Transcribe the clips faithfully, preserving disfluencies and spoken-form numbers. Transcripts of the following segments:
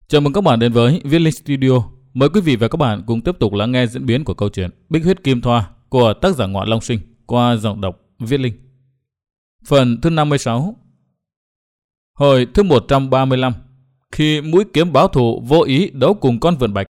Chào mừng các bạn đến với Viết Linh Studio. Mời quý vị và các bạn cùng tiếp tục lắng nghe diễn biến của câu chuyện Bích Huyết Kim Thoa của tác giả Ngọa Long Sinh qua giọng đọc Viết Linh. Phần thứ năm mươi sáu. Hồi thứ một trăm ba mươi lăm. Khi mũi kiếm báo thù vô ý đấu cùng con vượn bạch.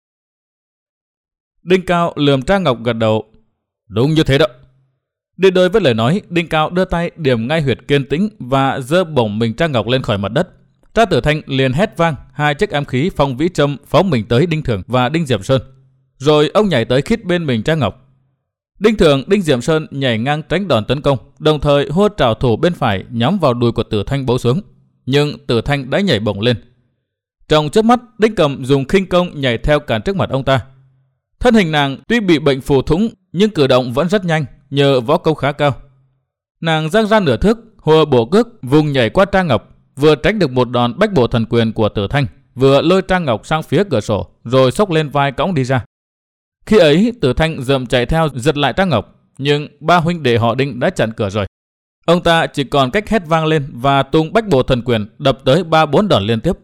Đinh Cao lườm Tra Ngọc gật đầu. Đúng như thế đó. Đi đôi với lời nói, Đinh Cao đưa tay điểm ngay huyệt kiên tĩnh và giơ bổng mình Tra Ngọc lên khỏi mặt đất. Tra Tử Thanh liền hét vang hai chiếc ám khí phong vĩ châm phóng mình tới Đinh Thường và Đinh Diệm Sơn. Rồi ông nhảy tới khít bên mình Tra Ngọc. Đinh Thường, Đinh Diệm Sơn nhảy ngang tránh đòn tấn công, đồng thời hô trảo thủ bên phải nhắm vào đùi của Tử Thanh bấu xuống. Nhưng Tử Thanh đã nhảy bổng lên. Trong chớp mắt, Đinh Cầm dùng khinh công nhảy theo cản trước mặt ông ta. Thân hình nàng tuy bị bệnh phù thủng nhưng cử động vẫn rất nhanh nhờ võ công khá cao. Nàng giang ra nửa thước, hùa bổ cước vùng nhảy qua Tra Ngọc, vừa tránh được một đòn bách bộ thần quyền của Tử Thanh, vừa lôi Tra Ngọc sang phía cửa sổ, rồi xốc lên vai cõng đi ra. Khi ấy, Tử Thanh dậm chạy theo giật lại Tra Ngọc, nhưng ba huynh đệ họ Đinh đã chặn cửa rồi. Ông ta chỉ còn cách hét vang lên và tung bách bộ thần quyền đập tới ba bốn đòn liên tiếp.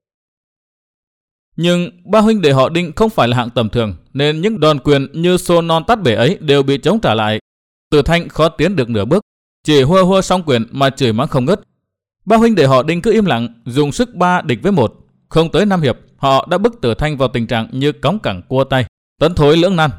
Nhưng ba huynh đệ họ Đinh không phải là hạng tầm thường, nên những đòn quyền như xô non tát bể ấy đều bị chống trả lại. Tử Thanh khó tiến được nửa bước, chỉ hua hua song quyền mà chửi mắng không ngớt. Ba huynh đệ họ Đinh cứ im lặng, dùng sức ba địch với một. Không tới năm hiệp, họ đã bức Tử Thanh vào tình trạng như cõng cẳng cua tay, tấn thối lưỡng nan.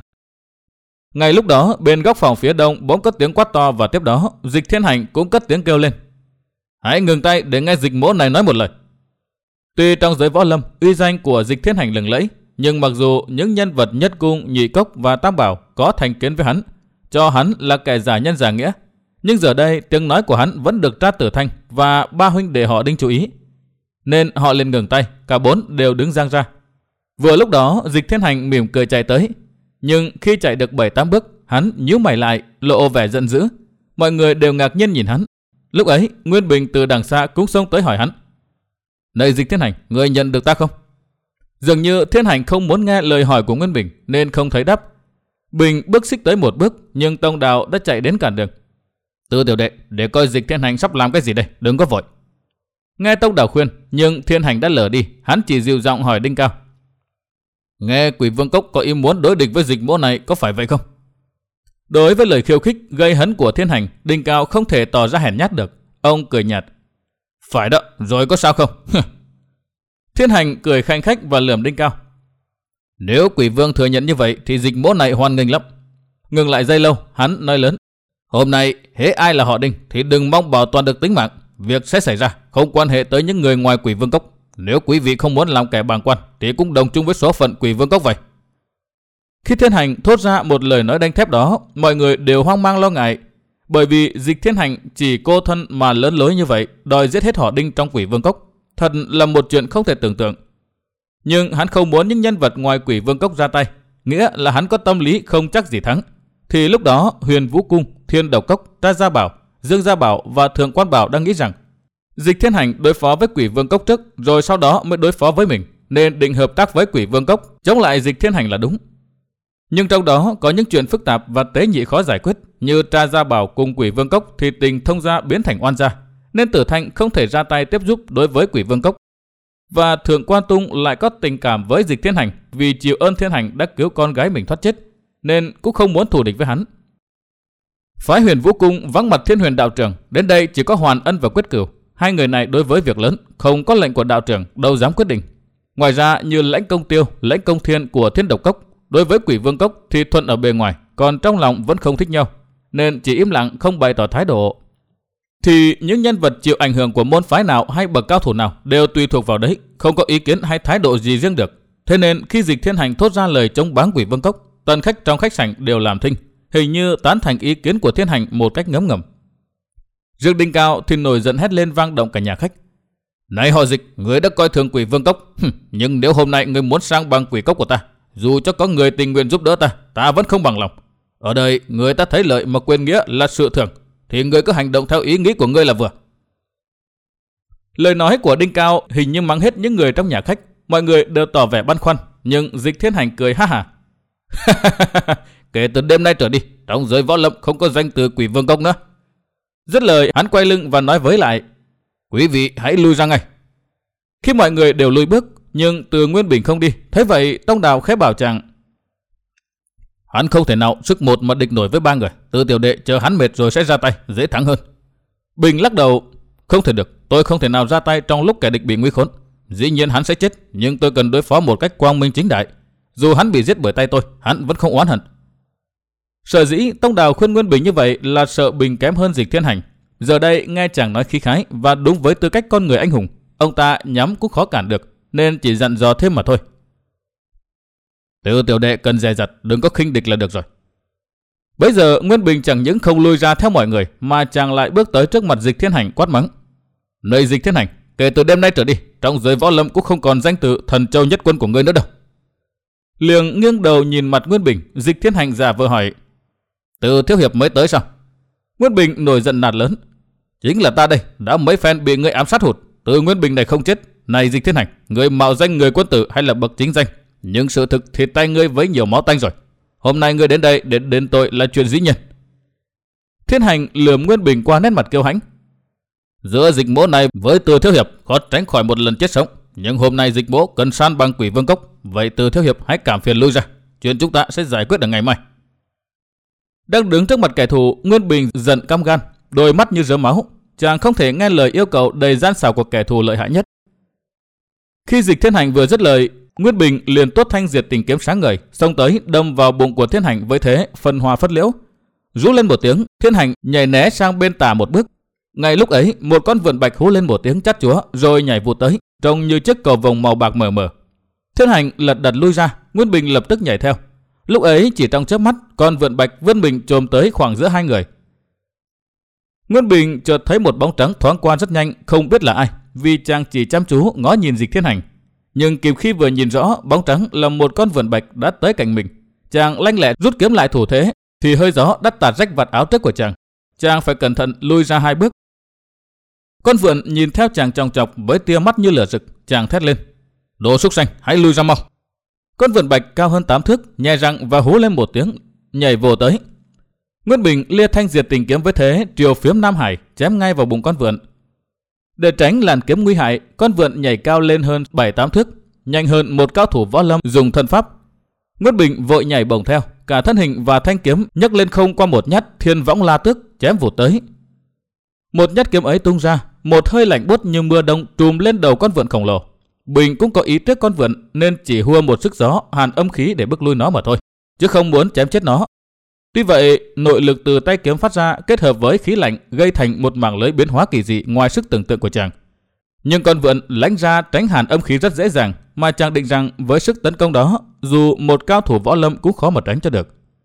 Ngay lúc đó, bên góc phòng phía đông bỗng cất tiếng quát to, và tiếp đó Dịch Thiên Hành cũng cất tiếng kêu lên: Hãy ngừng tay để nghe Dịch mỗ này nói một lời. Tuy trong giới võ lâm uy danh của Dịch Thiên Hành lừng lẫy, nhưng mặc dù những nhân vật Nhất Cung, Nhị Cốc và Tam Bảo có thành kiến với hắn, cho hắn là kẻ giả nhân giả nghĩa, nhưng giờ đây tiếng nói của hắn vẫn được Tra Tử Thanh và ba huynh đệ họ Đinh chú ý, nên họ liền ngừng tay, cả bốn đều đứng giang ra. Vừa lúc đó Dịch Thiên Hành mỉm cười chạy tới, nhưng khi chạy được bảy tám bước, hắn nhíu mày lại, lộ vẻ giận dữ. Mọi người đều ngạc nhiên nhìn hắn. Lúc ấy Nguyên Bình từ đằng xa cũng xông tới hỏi hắn: Này Dịch Thiên Hành, người nhận được ta không? Dường như Thiên Hành không muốn nghe lời hỏi của Nguyên Bình nên không thấy đáp. Bình bước xích tới một bước, nhưng Tông Đào đã chạy đến cản đường. Tư tiểu đệ, để coi Dịch Thiên Hành sắp làm cái gì đây, đừng có vội. Nghe Tông Đào khuyên, nhưng Thiên Hành đã lờ đi, hắn chỉ dịu giọng hỏi Đinh Cao: Nghe Quỷ Vương Cốc có ý muốn đối địch với Dịch mỗ này, có phải vậy không? Đối với lời khiêu khích gây hấn của Thiên Hành, Đinh Cao không thể tỏ ra hèn nhát được. Ông cười nhạt: Phải đó, rồi có sao không? Thiên Hành cười khanh khách và lườm Đinh Cao: Nếu Quỷ Vương thừa nhận như vậy thì Dịch mỗ này hoan nghênh lắm. Ngừng lại giây lâu, hắn nói lớn: Hôm nay hễ ai là họ Đinh thì đừng mong bảo toàn được tính mạng. Việc sẽ xảy ra không quan hệ tới những người ngoài Quỷ Vương Cốc. Nếu quý vị không muốn làm kẻ bàng quan thì cũng đồng chung với số phận Quỷ Vương Cốc vậy. Khi Thiên Hành thốt ra một lời nói đanh thép đó, mọi người đều hoang mang lo ngại, bởi vì Dịch Thiên Hành chỉ cô thân mà lớn lối như vậy, đòi giết hết họ Đinh trong Quỷ Vương Cốc, thật là một chuyện không thể tưởng tượng. Nhưng hắn không muốn những nhân vật ngoài Quỷ Vương Cốc ra tay, nghĩa là hắn có tâm lý không chắc gì thắng. Thì lúc đó Huyền Vũ Cung, Thiên Độc Cốc, Ta Gia Bảo, Dương Gia Bảo và Thượng Quan Bảo đang nghĩ rằng Dịch Thiên Hành đối phó với Quỷ Vương Cốc trước, rồi sau đó mới đối phó với mình, nên định hợp tác với Quỷ Vương Cốc chống lại Dịch Thiên Hành là đúng. Nhưng trong đó có những chuyện phức tạp và tế nhị khó giải quyết, như Ta Gia Bảo cùng Quỷ Vương Cốc thì tình thông gia biến thành oan gia, nên Tử Thanh không thể ra tay tiếp giúp đối với Quỷ Vương Cốc. Và Thượng Quan Tung lại có tình cảm với Dịch Thiên Hành vì chịu ơn Thiên Hành đã cứu con gái mình thoát chết, nên cũng không muốn thù địch với hắn. Phái Huyền Vũ Cung vắng mặt Thiên Huyền đạo trưởng, đến đây chỉ có Hoàn Ân và Quyết Cửu. Hai người này đối với việc lớn không có lệnh của đạo trưởng đâu dám quyết định. Ngoài ra như Lãnh Công Tiêu, Lãnh Công Thiên của Thiên Độc Cốc đối với Quỷ Vương Cốc thì thuận ở bề ngoài, còn trong lòng vẫn không thích nhau, nên chỉ im lặng không bày tỏ thái độ. Thì những nhân vật chịu ảnh hưởng của môn phái nào hay bậc cao thủ nào đều tùy thuộc vào đấy, không có ý kiến hay thái độ gì riêng được. Thế nên khi Dịch Thiên Hành thốt ra lời chống báng Quỷ Vương Cốc, tân khách trong khách sảnh đều làm thinh, hình như tán thành ý kiến của Thiên Hành một cách ngấm ngầm. Riêng Đinh Cao thì nổi giận hét lên vang động cả nhà khách: Này họ Dịch, người đã coi thường Quỷ Vương Cốc, nhưng nếu hôm nay người muốn sang bằng Quỷ Cốc của ta, dù cho có người tình nguyện giúp đỡ ta, ta vẫn không bằng lòng. Ở đây người ta thấy lợi mà quyền nghĩa là sự thưởng, thì người cứ hành động theo ý nghĩ của ngươi là vừa. Lời nói của Đinh Cao hình như mắng hết những người trong nhà khách. Mọi người đều tỏ vẻ băn khoăn, nhưng Dịch Thiên Hành cười ha hả: Kể từ đêm nay trở đi, trong giới võ lâm không có danh từ Quỷ Vương Cốc nữa. Dứt lời, hắn quay lưng và nói với lại: Quý vị hãy lui ra ngay. Khi mọi người đều lùi bước, nhưng Từ Nguyên Bình không đi. Thế vậy Tông Đào khẽ bảo chàng: Hắn không thể nào sức một mà địch nổi với ba người. Từ tiểu đệ chờ hắn mệt rồi sẽ ra tay, dễ thắng hơn. Bình lắc đầu: Không thể được, tôi không thể nào ra tay trong lúc kẻ địch bị nguy khốn. Dĩ nhiên hắn sẽ chết, nhưng tôi cần đối phó một cách quang minh chính đại. Dù hắn bị giết bởi tay tôi, hắn vẫn không oán hận. Sở dĩ Tông Đào khuyên Nguyên Bình như vậy là sợ Bình kém hơn Dịch Thiên Hành. Giờ đây nghe chàng nói khí khái và đúng với tư cách con người anh hùng, ông ta nhắm cũng khó cản được, nên chỉ dặn dò thêm mà thôi. Từ tiểu đệ cần dè dặt, đừng có khinh địch là được rồi. Bấy giờ Nguyên Bình chẳng những không lui ra theo mọi người, mà chàng lại bước tới trước mặt Dịch Thiên Hành quát mắng: Này Dịch Thiên Hành, kể từ đêm nay trở đi, trong giới võ lâm cũng không còn danh tự thần châu nhất quân của ngươi nữa đâu. Liền nghiêng đầu nhìn mặt Nguyên Bình, Dịch Thiên Hành giả vờ hỏi: Từ thiếu hiệp mới tới sao? Nguyên Bình nổi giận nạt lớn: Chính là ta đây, đã mấy phen bị ngươi ám sát hụt. Từ Nguyên Bình này không chết. Này Dịch Thiên Hành, ngươi mạo danh người quân tử hay là bậc chính danh, nhưng sự thực thì tay ngươi với nhiều máu tanh rồi. Hôm nay ngươi đến đây để đền tội là chuyện dĩ nhiên. Thiên Hành lườm Nguyên Bình qua nét mặt kiêu hãnh: Giữa Dịch mỗ này với Từ thiếu hiệp khó tránh khỏi một lần chết sống, nhưng hôm nay Dịch mỗ cần san bằng Quỷ Vương Cốc, vậy Từ thiếu hiệp hãy cảm phiền lui ra, chuyện chúng ta sẽ giải quyết ở ngày mai. Đang đứng trước mặt kẻ thù, Nguyên Bình giận căm gan, đôi mắt như rớm máu. Chàng không thể nghe lời yêu cầu đầy gian xảo của kẻ thù lợi hại nhất. Khi Dịch Thiên Hành vừa dứt lời, Nguyên Bình liền tuốt thanh diệt tình kiếm sáng ngời, xông tới đâm vào bụng của Thiên Hành với thế phân hoa phất liễu. Rú lên một tiếng, Thiên Hành nhảy né sang bên tả một bước. Ngay lúc ấy, một con vượn bạch hú lên một tiếng chát chúa rồi nhảy vụt tới, trông như chiếc cầu vồng màu bạc mờ mờ. Thiên Hành lật đật lui ra, Nguyên Bình lập tức nhảy theo. Lúc ấy chỉ trong chớp mắt, con vượn bạch vươn mình chồm tới khoảng giữa hai người. Nguyên Bình chợt thấy một bóng trắng thoáng qua rất nhanh, không biết là ai, vì chàng chỉ chăm chú ngó nhìn Dịch Thiên Hành. Nhưng kịp khi vừa nhìn rõ bóng trắng là một con vượn bạch đã tới cạnh mình, chàng lanh lẹ rút kiếm lại thủ thế, thì hơi gió đã tạt rách vạt áo trước của chàng. Chàng phải cẩn thận lui ra hai bước. Con vượn nhìn theo chàng chòng chọc với tia mắt như lửa rực, chàng thét lên: Đồ súc sanh, hãy lui ra mau! Con vượn bạch cao hơn tám thước, nhè răng và hú lên một tiếng, nhảy vồ tới. Nguyên Bình lia thanh diệt tình kiếm với thế triều phiếm Nam Hải, chém ngay vào bụng con vượn. Để tránh làn kiếm nguy hại, con vượn nhảy cao lên hơn bảy tám thước, nhanh hơn một cao thủ võ lâm dùng thân pháp. Nguyên Bình vội nhảy bổng theo, cả thân hình và thanh kiếm nhấc lên không qua một nhát Thiên Võng La Tước chém vụt tới. Một nhát kiếm ấy tung ra, một hơi lạnh buốt như mưa đông trùm lên đầu con vượn khổng lồ. Bình cũng có ý trước con vượn nên chỉ hua một sức gió hàn âm khí để bức lui nó mà thôi, chứ không muốn chém chết nó. Tuy vậy, nội lực từ tay kiếm phát ra kết hợp với khí lạnh gây thành một mảng lưới biến hóa kỳ dị ngoài sức tưởng tượng của chàng. Nhưng con vượn lãnh ra tránh hàn âm khí rất dễ dàng, mà chàng định rằng với sức tấn công đó, dù một cao thủ võ lâm cũng khó mà tránh cho được.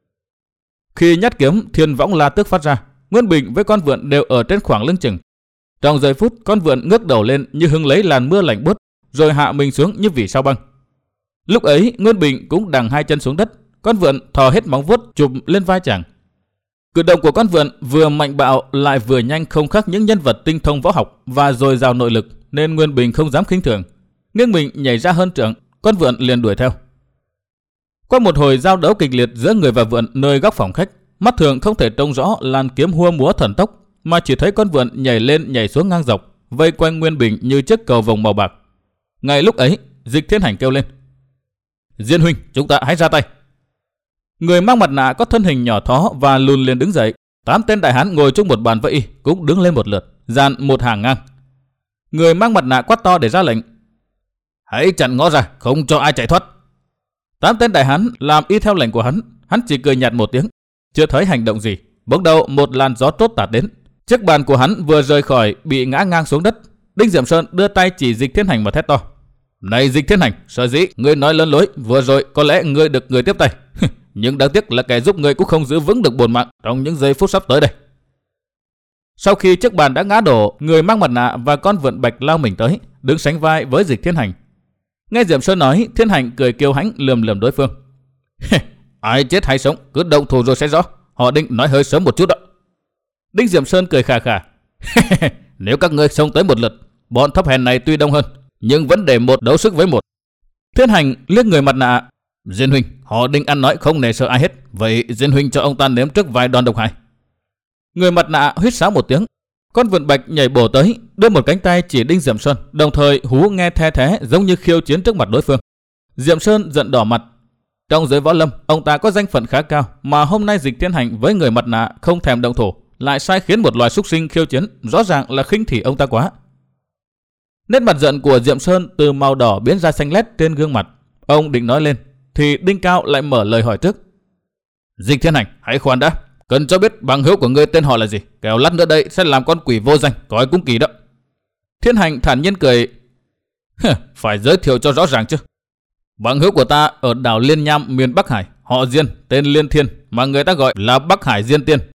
Khi nhát kiếm Thiên Võng La Tước phát ra, Nguyên Bình với con vượn đều ở trên khoảng lưng chừng. Trong giây phút, con vượn ngước đầu lên như hứng lấy làn mưa lạnh buốt, rồi hạ mình xuống như vì sao băng. Lúc ấy, Nguyên Bình cũng đằng hai chân xuống đất, con vượn thò hết móng vuốt chụp lên vai chàng. Cử động của con vượn vừa mạnh bạo lại vừa nhanh, không khác những nhân vật tinh thông võ học và dồi dào nội lực, nên Nguyên Bình không dám khinh thường. Nghiêng mình nhảy ra hơn trượng, con vượn liền đuổi theo. Qua một hồi giao đấu kịch liệt giữa người và vượn nơi góc phòng khách, mắt thường không thể trông rõ làn kiếm hua múa thần tốc, mà chỉ thấy con vượn nhảy lên nhảy xuống ngang dọc, vây quanh Nguyên Bình như chiếc cầu vồng màu bạc. Ngay lúc ấy, Dịch Thiên Hành kêu lên: Diên huynh, chúng ta hãy ra tay. Người mang mặt nạ có thân hình nhỏ thó và lùn liền đứng dậy. Tám tên đại hán ngồi chung một bàn với y cũng đứng lên một lượt, dàn một hàng ngang. Người mang mặt nạ quát to để ra lệnh: Hãy chặn ngõ ra, không cho ai chạy thoát. Tám tên đại hán làm y theo lệnh của hắn. Hắn chỉ cười nhạt một tiếng, chưa thấy hành động gì. Bỗng đầu một làn gió trốt tạt đến, chiếc bàn của hắn vừa rời khỏi bị ngã ngang xuống đất. Đinh Diệm Sơn đưa tay chỉ Dịch Thiên Hành mà thét to: Này Dịch Thiên Hành, sở dĩ ngươi nói lớn lối vừa rồi có lẽ ngươi được người tiếp tay, nhưng đáng tiếc là kẻ giúp ngươi cũng không giữ vững được bổn mạng trong những giây phút sắp tới đây. Sau khi chiếc bàn đã ngã đổ, người mang mặt nạ và con vượn bạch lao mình tới, đứng sánh vai với Dịch Thiên Hành. Nghe Diệm Sơn nói, Thiên Hành cười kiêu hãnh lườm lườm đối phương: Ai chết hay sống, cứ động thủ rồi sẽ rõ. Họ định nói hơi sớm một chút đó. Đinh Diệm Sơn cười khà khà: Nếu các ngươi xông tới một lượt, bọn thấp hèn này tuy đông hơn, nhưng vẫn để một đấu sức với một. Thiên Hành liếc người mặt nạ: Diên huynh, họ định ăn nói không nề sợ ai hết, vậy Diên huynh cho ông ta nếm trước vài đòn độc hại. Người mặt nạ huýt sáo một tiếng: Con vượn bạch nhảy bổ tới, đưa một cánh tay chỉ Đinh Diệm Sơn, đồng thời hú nghe the thé giống như khiêu chiến trước mặt đối phương. Diệm Sơn giận đỏ mặt. Trong giới võ lâm, ông ta có danh phận khá cao, mà hôm nay Dịch Thiên Hành với người mặt nạ không thèm động thủ, lại sai khiến một loài súc sinh khiêu chiến, rõ ràng là khinh thị ông ta quá. Nét mặt giận của Diệm Sơn từ màu đỏ biến ra xanh lét trên gương mặt. Ông định nói lên, thì Đinh Cao lại mở lời hỏi trước. Dịch Thiên Hành, hãy khoan đã. Cần cho biết bằng hữu của ngươi tên họ là gì, kẻo lát nữa đây sẽ làm con quỷ vô danh, coi cũng kỳ đó. Thiên Hành thản nhiên cười. Phải giới thiệu cho rõ ràng chứ. Bằng hữu của ta ở đảo Liên Nham miền Bắc Hải, họ Diên, tên Liên Thiên, mà người ta gọi là Bắc Hải Diên Tiên.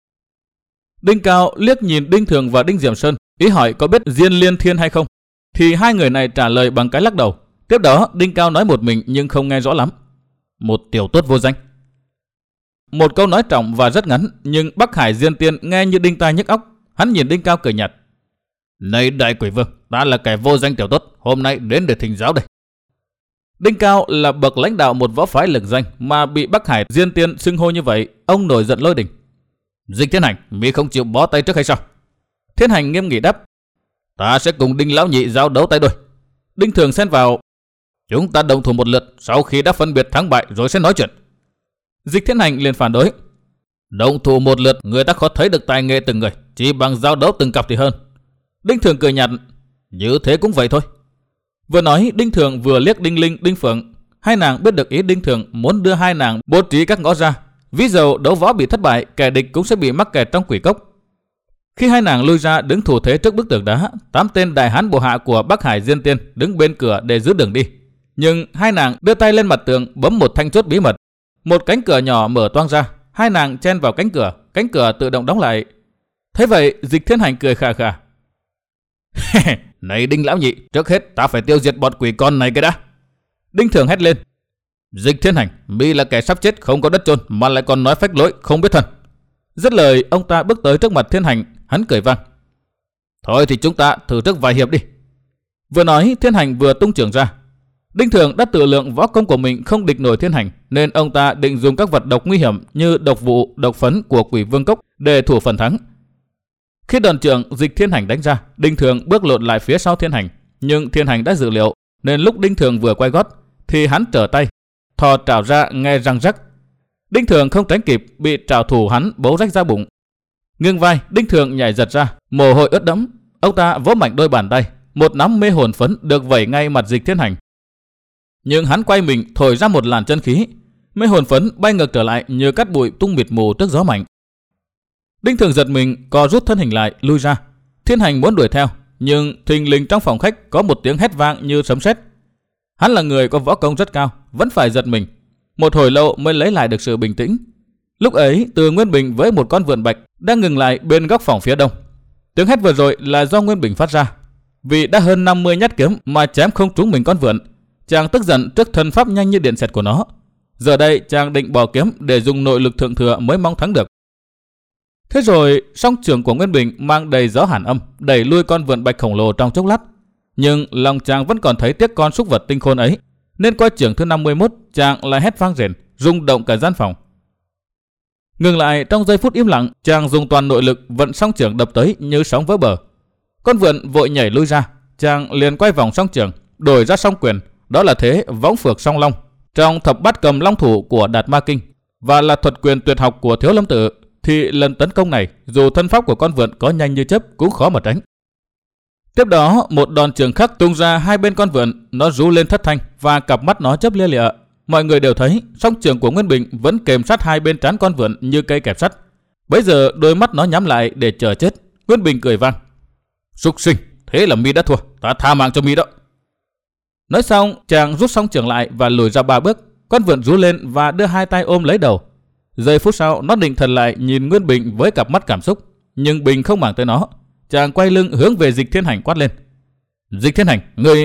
Đinh Cao liếc nhìn Đinh Thường và Đinh Diệm Sơn, ý hỏi có biết Diên Liên Thiên hay không. Thì hai người này trả lời bằng cái lắc đầu. Tiếp đó Đinh Cao nói một mình nhưng không nghe rõ lắm. Một tiểu tốt vô danh. Một câu nói trọng và rất ngắn, nhưng Bắc Hải Diên Tiên nghe như đinh tai nhức óc. Hắn nhìn Đinh Cao cười nhạt. Này đại quỷ vương, ta là kẻ vô danh tiểu tốt, hôm nay đến để thỉnh giáo đây. Đinh Cao là bậc lãnh đạo một võ phái lừng danh, mà bị Bắc Hải Diên Tiên xưng hô như vậy, ông nổi giận lôi đình. Dịch Thiên Hành, mi không chịu bó tay trước hay sao? Thiên Hành nghiêm nghị đáp. Ta sẽ cùng Đinh lão nhị giao đấu tay đôi. Đinh Thường xen vào. Chúng ta đồng thủ một lượt, sau khi đã phân biệt thắng bại rồi sẽ nói chuyện. Dịch Thiên Hành liền phản đối. Đồng thủ một lượt, người ta khó thấy được tài nghệ từng người, chỉ bằng giao đấu từng cặp thì hơn. Đinh Thường cười nhạt. Như thế cũng vậy thôi. Vừa nói, Đinh Thường vừa liếc Đinh Linh, Đinh Phượng. Hai nàng biết được ý Đinh Thường muốn đưa hai nàng bố trí các ngõ ra. Ví dụ đấu võ bị thất bại, kẻ địch cũng sẽ bị mắc kẹt trong quỷ cốc. Khi hai nàng lui ra đứng thủ thế trước bức tường đá, tám tên đại hán bộ hạ của Bắc Hải Diên Tiên đứng bên cửa để giữ đường đi. Nhưng hai nàng đưa tay lên mặt tường bấm một thanh chốt bí mật. Một cánh cửa nhỏ mở toang ra, hai nàng chen vào cánh cửa, cánh cửa tự động đóng lại. Thế vậy, Dịch Thiên Hành cười khà khà. Này Đinh lão nhị, trước hết ta phải tiêu diệt bọn quỷ con này cái đã. Đinh Thường hét lên. Dịch Thiên Hành, mi là kẻ sắp chết không có đất chôn mà lại còn nói phách lối không biết thân. Dứt lời, ông ta bước tới trước mặt Thiên Hành, hắn cười vang. Thôi thì chúng ta thử trước vài hiệp đi. Vừa nói, Thiên Hành vừa tung chưởng ra. Đinh Thường đã tự lượng võ công của mình không địch nổi Thiên Hành, nên ông ta định dùng các vật độc nguy hiểm như độc vụ, độc phấn của Quỷ Vương Cốc để thủ phần thắng. Khi đòn chưởng Dịch Thiên Hành đánh ra, Đinh Thường bước lộn lại phía sau Thiên Hành, nhưng Thiên Hành đã dự liệu, nên lúc Đinh Thường vừa quay gót thì hắn trở tay, thò trảo ra nghe răng rắc. Đinh Thường không tránh kịp, bị trảo thủ hắn bấu rách ra bụng. Ngưng vai, Đinh Thường nhảy giật ra, mồ hôi ướt đẫm. Ông ta vỗ mạnh đôi bàn tay, một nắm mê hồn phấn được vẩy ngay mặt Dịch Thiên Hành. Nhưng hắn quay mình thổi ra một làn chân khí, mê hồn phấn bay ngược trở lại như cát bụi tung mịt mù trước gió mạnh. Đinh Thường giật mình, co rút thân hình lại, lui ra. Thiên Hành muốn đuổi theo, nhưng thình lình trong phòng khách có một tiếng hét vang như sấm sét. Hắn là người có võ công rất cao, vẫn phải giật mình. Một hồi lâu mới lấy lại được sự bình tĩnh. Lúc ấy, Từ Nguyên Bình với một con vượn bạch đang ngừng lại bên góc phòng phía đông. Tiếng hét vừa rồi là do Nguyên Bình phát ra. Vì đã hơn năm mươi nhát kiếm mà chém không trúng mình con vượn, chàng tức giận trước thân pháp nhanh như điện xẹt của nó. Giờ đây chàng định bỏ kiếm để dùng nội lực thượng thừa mới mong thắng được. Thế rồi, song chưởng của Nguyên Bình mang đầy gió hàn âm, đẩy lui con vượn bạch khổng lồ trong chốc lát. Nhưng lòng chàng vẫn còn thấy tiếc con súc vật tinh khôn ấy, nên qua chưởng thứ năm mươi mốt, chàng lại hét vang rền, rung động cả gian phòng. Ngừng lại trong giây phút im lặng, chàng dùng toàn nội lực vận song chưởng đập tới như sóng vỡ bờ. Con vượn vội nhảy lui ra, chàng liền quay vòng song chưởng, đổi ra song quyền, đó là thế võng phược song long trong thập bát cầm long thủ của Đạt Ma Kinh, và là thuật quyền tuyệt học của Thiếu Lâm Tự. Thì lần tấn công này, dù thân pháp của con vượn có nhanh như chớp cũng khó mà tránh. Tiếp đó, một đòn chưởng khác tung ra hai bên con vượn, nó rú lên thất thanh và cặp mắt nó chớp lia lịa. Mọi người đều thấy song chưởng của Nguyên Bình vẫn kềm sát hai bên trán con vượn như cây kẹp sắt. Bấy giờ đôi mắt nó nhắm lại để chờ chết. Nguyên Bình cười vang. Súc sinh, thế là mi đã thua, ta tha mạng cho mi đó. Nói xong, chàng rút song chưởng lại và lùi ra ba bước. Con vượn rú lên và đưa hai tay ôm lấy đầu. Giây phút sau, nó định thần lại nhìn Nguyên Bình với cặp mắt cảm xúc, nhưng Bình không màng tới nó. Chàng quay lưng hướng về Dịch Thiên Hành quát lên. Dịch Thiên Hành, người...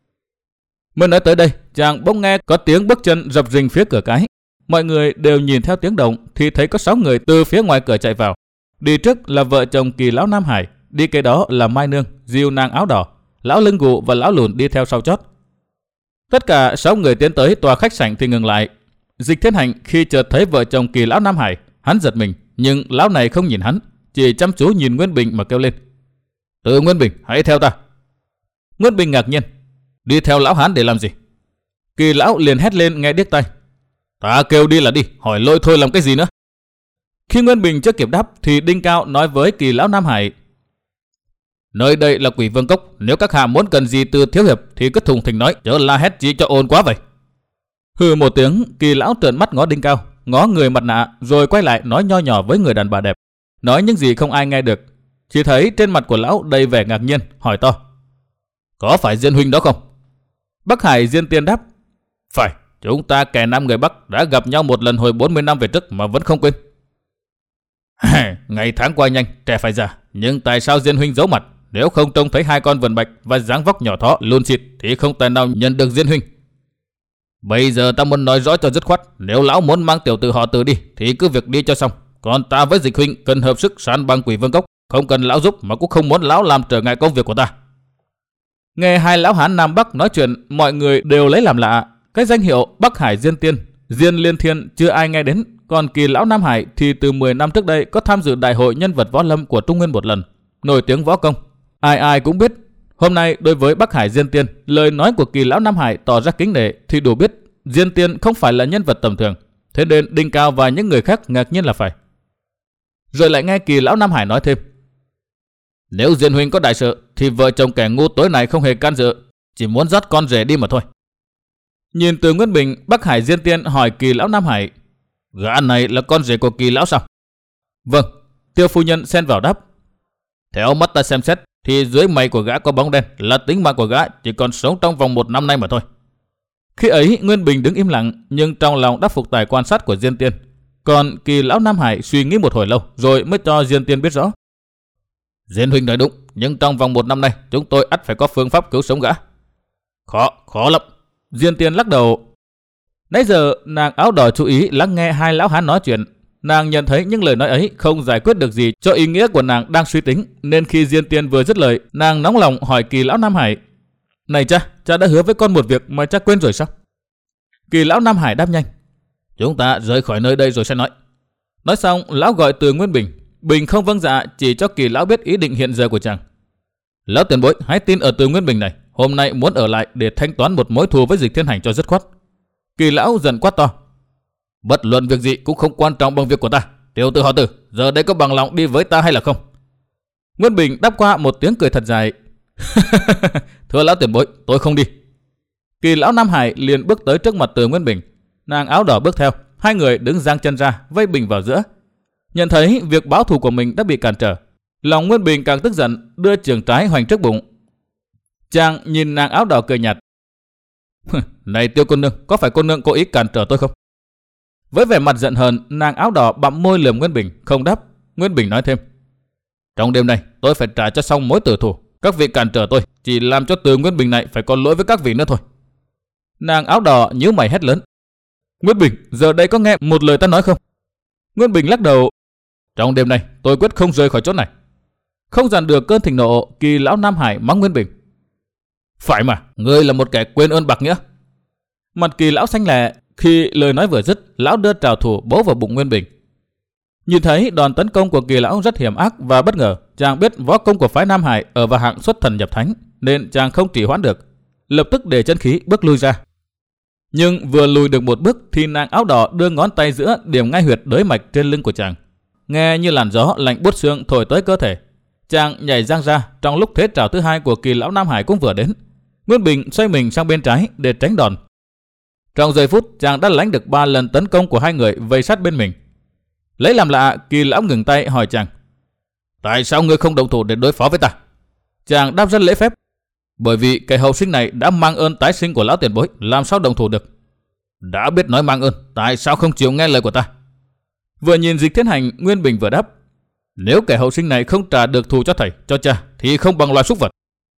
Mới nói tới đây, chàng bỗng nghe có tiếng bước chân rập rình phía cửa cái. Mọi người đều nhìn theo tiếng động thì thấy có sáu người từ phía ngoài cửa chạy vào. Đi trước là vợ chồng Kỳ lão Nam Hải, đi kế đó là Mai Nương, Diêu nàng áo đỏ, lão lưng gù và lão lùn đi theo sau chót. Tất cả sáu người tiến tới tòa khách sảnh thì ngừng lại. Dịch Thiên Hành khi chợt thấy vợ chồng Kỳ lão Nam Hải, hắn giật mình, nhưng lão này không nhìn hắn, chỉ chăm chú nhìn Nguyên Bình mà kêu lên. Từ Nguyên Bình, hãy theo ta. Nguyên Bình ngạc nhiên. Đi theo lão hán để làm gì? Kỳ lão liền hét lên nghe điếc tai. Ta kêu đi là đi, hỏi lôi thôi làm cái gì nữa? Khi Nguyên Bình chưa kịp đáp thì Đinh Cao nói với Kỳ lão Nam Hải. Nơi đây là Quỷ Vương Cốc, nếu các hạ muốn cần gì từ thiếu hiệp thì cứ thùng thình nói, chớ la hét chi cho ồn quá vậy. Hừ một tiếng, Kỳ lão trợn mắt ngó Đinh Cao, ngó người mặt nạ rồi quay lại nói nho nhỏ với người đàn bà đẹp, nói những gì không ai nghe được. Chỉ thấy trên mặt của lão đầy vẻ ngạc nhiên, hỏi to. Có phải Diên huynh đó không? Bắc Hải Diên Tiên đáp. Phải, chúng ta kẻ năm người Bắc đã gặp nhau một lần hồi bốn mươi năm về trước mà vẫn không quên. Ngày tháng qua nhanh, trẻ phải già, nhưng tại sao Diên huynh giấu mặt? Nếu không trông thấy hai con vần bạch và dáng vóc nhỏ thó lùn xịt thì không tài nào nhận được Diên huynh. Bây giờ ta muốn nói rõ cho dứt khoát, nếu lão muốn mang tiểu tử họ Từ đi thì cứ việc đi cho xong. Còn ta với Dịch huynh cần hợp sức san bằng Quỷ Vương Cốc, không cần lão giúp mà cũng không muốn lão làm trở ngại công việc của ta. Nghe hai lão hán Nam Bắc nói chuyện, mọi người đều lấy làm lạ. Cái danh hiệu Bắc Hải Diên Tiên, Diên Liên Thiên chưa ai nghe đến, còn Kỳ lão Nam Hải thì từ mười năm trước đây có tham dự đại hội nhân vật võ lâm của Trung Nguyên một lần, nổi tiếng võ công, ai ai cũng biết. Hôm nay đối với Bắc Hải Diên Tiên, lời nói của Kỳ lão Nam Hải tỏ ra kính nể thì đủ biết Diên Tiên không phải là nhân vật tầm thường. Thế nên Đinh Cao và những người khác ngạc nhiên là phải. Rồi lại nghe Kỳ lão Nam Hải nói thêm. Nếu Diên huynh có đại sự thì vợ chồng kẻ ngu tối này không hề can dự, chỉ muốn dắt con rể đi mà thôi. Nhìn từ Nguyên Bình, Bắc Hải Diên Tiên hỏi Kỳ lão Nam Hải. Gã này là con rể của Kỳ lão sao? Vâng, Tiêu phu nhân xen vào đáp. Theo mắt ta xem xét thì dưới mày của gã có bóng đen, là tính mạng của gã chỉ còn sống trong vòng một năm nay mà thôi. Khi ấy Nguyên Bình đứng im lặng, nhưng trong lòng đắc phục tài quan sát của Diên Tiên. Còn Kỳ lão Nam Hải suy nghĩ một hồi lâu rồi mới cho Diên Tiên biết rõ. Diên huynh nói đúng, nhưng trong vòng một năm nay chúng tôi ắt phải có phương pháp cứu sống gã. Khó, khó lắm. Diên Tiên lắc đầu. Nãy giờ nàng áo đỏ chú ý lắng nghe hai lão hán nói chuyện. Nàng nhận thấy những lời nói ấy không giải quyết được gì cho ý nghĩa của nàng đang suy tính, nên khi Diên Tiên vừa dứt lời, nàng nóng lòng hỏi Kỳ lão Nam Hải. Này cha, cha đã hứa với con một việc mà cha quên rồi sao? Kỳ lão Nam Hải đáp nhanh. Chúng ta rời khỏi nơi đây rồi sẽ nói. Nói xong, lão gọi từ Nguyên Bình. Bình không vâng dạ, chỉ cho Kỳ lão biết ý định hiện giờ của chàng. Lão tiền bối, hãy tin ở từ Nguyên Bình này, hôm nay muốn ở lại để thanh toán một mối thù với Dịch Thiên Hành cho dứt khoát. Kỳ lão giận quát to. Bất luận việc gì cũng không quan trọng bằng việc của ta. Tiểu tử họ Từ, giờ đây có bằng lòng đi với ta hay là không? Nguyên Bình đáp qua một tiếng cười thật dài. Thưa lão tiền bối, tôi không đi. Kỳ lão Nam Hải liền bước tới trước mặt từ Nguyên Bình. Nàng áo đỏ bước theo, hai người đứng giang chân ra, vây Bình vào giữa. Nhận thấy việc báo thù của mình đã bị cản trở, lòng Nguyên Bình càng tức giận, đưa chưởng trái hoành trước bụng. Chàng nhìn nàng áo đỏ cười nhạt. Này Tiêu cô nương, có phải cô nương cố ý cản trở tôi không? Với vẻ mặt giận hờn, nàng áo đỏ bặm môi lườm Nguyên Bình, không đáp. Nguyên Bình nói thêm. Trong đêm nay, tôi phải trả cho xong mối tử thù. Các vị cản trở tôi, chỉ làm cho từ Nguyên Bình này phải có lỗi với các vị nữa thôi. Nàng áo đỏ nhíu mày hét lớn. Nguyên Bình, giờ đây có nghe một lời ta nói không? Nguyên Bình lắc đầu. Trong đêm nay, tôi quyết không rời khỏi chỗ này. Không dàn được cơn thịnh nộ, Kỳ lão Nam Hải mắng Nguyên Bình. Phải mà, ngươi là một kẻ quên ơn bạc nghĩa. Mặt Kỳ lão xanh lè, khi lời nói vừa dứt, lão đưa trảo thủ bấu vào bụng Nguyên Bình. Nhìn thấy đòn tấn công của Kỳ lão rất hiểm ác và bất ngờ, chàng biết võ công của phái Nam Hải ở vào hạng xuất thần nhập thánh, nên chàng không trì hoãn được, lập tức để chân khí bước lui ra. Nhưng vừa lùi được một bước thì nàng áo đỏ đưa ngón tay giữa điểm ngay huyệt đới mạch trên lưng của chàng. Nghe như làn gió lạnh buốt xương thổi tới cơ thể, chàng nhảy giang ra trong lúc thế trảo thứ hai của Kỳ lão Nam Hải cũng vừa đến. Nguyên Bình xoay mình sang bên trái để tránh đòn. Trong giây phút, chàng đã lãnh được ba lần tấn công của hai người vây sát bên mình. Lấy làm lạ, Kỳ lão ngừng tay hỏi chàng. Tại sao ngươi không động thủ để đối phó với ta? Chàng đáp rất lễ phép. Bởi vì kẻ hậu sinh này đã mang ơn tái sinh của lão tiền bối, làm sao động thủ được? Đã biết nói mang ơn, tại sao không chịu nghe lời của ta? Vừa nhìn Dịch Thiên Hành, Nguyên Bình vừa đáp. Nếu kẻ hậu sinh này không trả được thù cho thầy, cho cha, thì không bằng loài súc vật.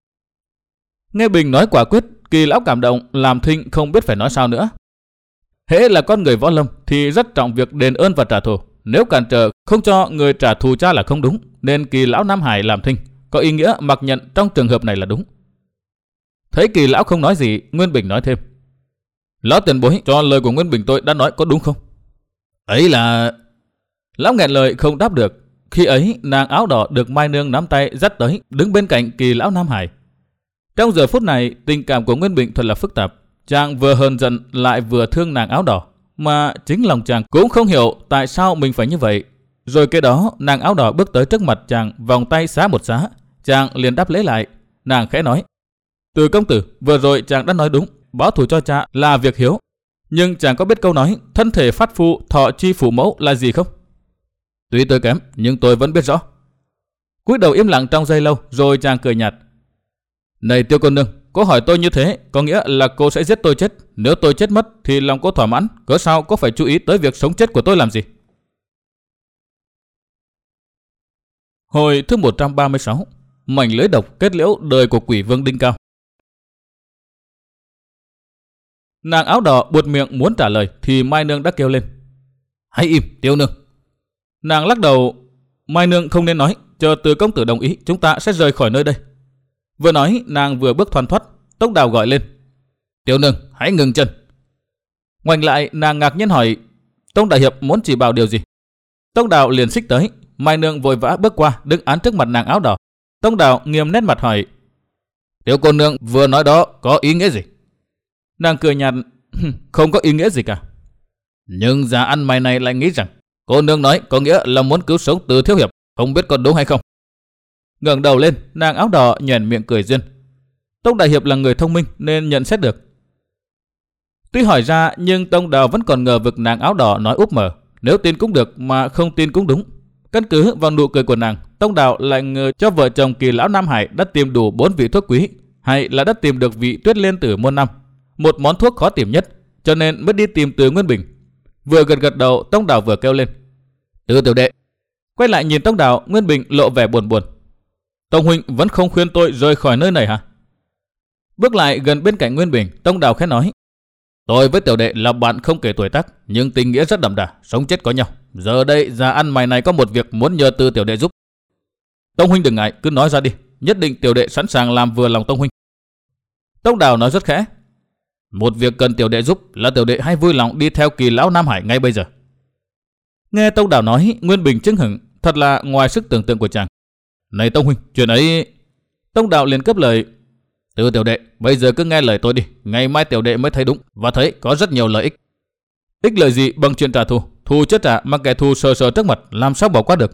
Nghe Bình nói quả quyết, Kỳ lão cảm động, làm thinh không biết phải nói sao nữa. Hễ là con người võ lâm thì rất trọng việc đền ơn và trả thù. Nếu cản trở không cho người trả thù cha là không đúng, nên Kỳ lão Nam Hải làm thinh, có ý nghĩa mặc nhận trong trường hợp này là đúng. Thấy Kỳ lão không nói gì, Nguyên Bình nói thêm. Lão tiền bối cho lời của Nguyên Bình tôi đã nói có đúng không? Ấy là... Lão nghẹn lời không đáp được. Khi ấy, nàng áo đỏ được Mai Nương nắm tay dắt tới, đứng bên cạnh Kỳ lão Nam Hải. Trong giờ phút này, tình cảm của Nguyên Bình thật là phức tạp. Chàng vừa hờn giận lại vừa thương nàng áo đỏ, mà chính lòng chàng cũng không hiểu tại sao mình phải như vậy. Rồi cái đó, nàng áo đỏ bước tới trước mặt chàng, vòng tay xá một xá. Chàng liền đáp lễ lại. Nàng khẽ nói: Từ công tử, vừa rồi chàng đã nói đúng, báo thù cho cha là việc hiếu. Nhưng chàng có biết câu nói thân thể phát phu, thọ chi phụ mẫu là gì không? Tuy tôi kém, nhưng tôi vẫn biết rõ. Cúi đầu im lặng trong giây lâu, rồi chàng cười nhạt: Này Tiêu cô nương, cô hỏi tôi như thế có nghĩa là cô sẽ giết tôi chết. Nếu tôi chết mất thì lòng cô thỏa mãn, cớ sao cô phải chú ý tới việc sống chết của tôi làm gì? Hồi thứ một trăm ba mươi sáu, mảnh lưới độc kết liễu đời của quỷ vương Đinh Cao. Nàng áo đỏ buột miệng muốn trả lời thì Mai Nương đã kêu lên: Hãy im, Tiêu nương. Nàng lắc đầu: Mai Nương không nên nói, chờ Từ công tử đồng ý chúng ta sẽ rời khỏi nơi đây. Vừa nói nàng vừa bước thoăn thoắt. Tốc Đào gọi lên: Tiêu nương, hãy ngừng chân. Ngoảnh lại nàng ngạc nhiên hỏi: Tông đại hiệp muốn chỉ bảo điều gì? Tông Đào liền xích tới. Mai Nương vội vã bước qua đứng án trước mặt nàng áo đỏ. Tông Đào nghiêm nét mặt hỏi: Tiêu cô nương vừa nói đó có ý nghĩa gì? Nàng cười nhạt: Không có ý nghĩa gì cả. Nhưng già ăn mày này lại nghĩ rằng cô nương nói có nghĩa là muốn cứu sống Từ thiếu hiệp, không biết có đúng hay không? Ngẩng đầu lên, nàng áo đỏ nhoẻn miệng cười duyên. Tông đại hiệp là người thông minh nên nhận xét được. Tuy hỏi ra nhưng Tông Đào vẫn còn ngờ vực nàng áo đỏ nói úp mở. Nếu tin cũng được mà không tin cũng đúng. Căn cứ vào nụ cười của nàng, Tông Đào lại ngờ cho vợ chồng Kỳ lão Nam Hải đã tìm đủ bốn vị thuốc quý, hay là đã tìm được vị Tuyết Liên Tử muôn năm, một món thuốc khó tìm nhất, cho nên mới đi tìm Từ Nguyên Bình. Vừa gật gật đầu, Tông Đào vừa kêu lên: Từ tiểu đệ. Quay lại nhìn Tông Đào, Nguyên Bình lộ vẻ buồn buồn. Tông huynh vẫn không khuyên tôi rời khỏi nơi này hả? Bước lại gần bên cạnh Nguyên Bình, Tông Đào khẽ nói: Tôi với tiểu đệ là bạn không kể tuổi tác, nhưng tình nghĩa rất đậm đà, sống chết có nhau. Giờ đây già ăn mày này có một việc muốn nhờ Từ tiểu đệ giúp. Tông huynh đừng ngại, cứ nói ra đi, nhất định tiểu đệ sẵn sàng làm vừa lòng Tông huynh. Tông Đào nói rất khẽ: Một việc cần tiểu đệ giúp là tiểu đệ hãy vui lòng đi theo Kỳ lão Nam Hải ngay bây giờ. Nghe Tông Đào nói, Nguyên Bình chưng hửng, thật là ngoài sức tưởng tượng của chàng. Này Tông huynh, chuyện ấy... Tông Đào liền cấp lời: Từ tiểu đệ, bây giờ cứ nghe lời tôi đi, ngày mai tiểu đệ mới thấy đúng và thấy có rất nhiều lợi ích. Ích lợi gì bằng chuyện trả thù? Thù chết trả mà kẻ thù sờ sờ trước mặt, làm sao bỏ qua được?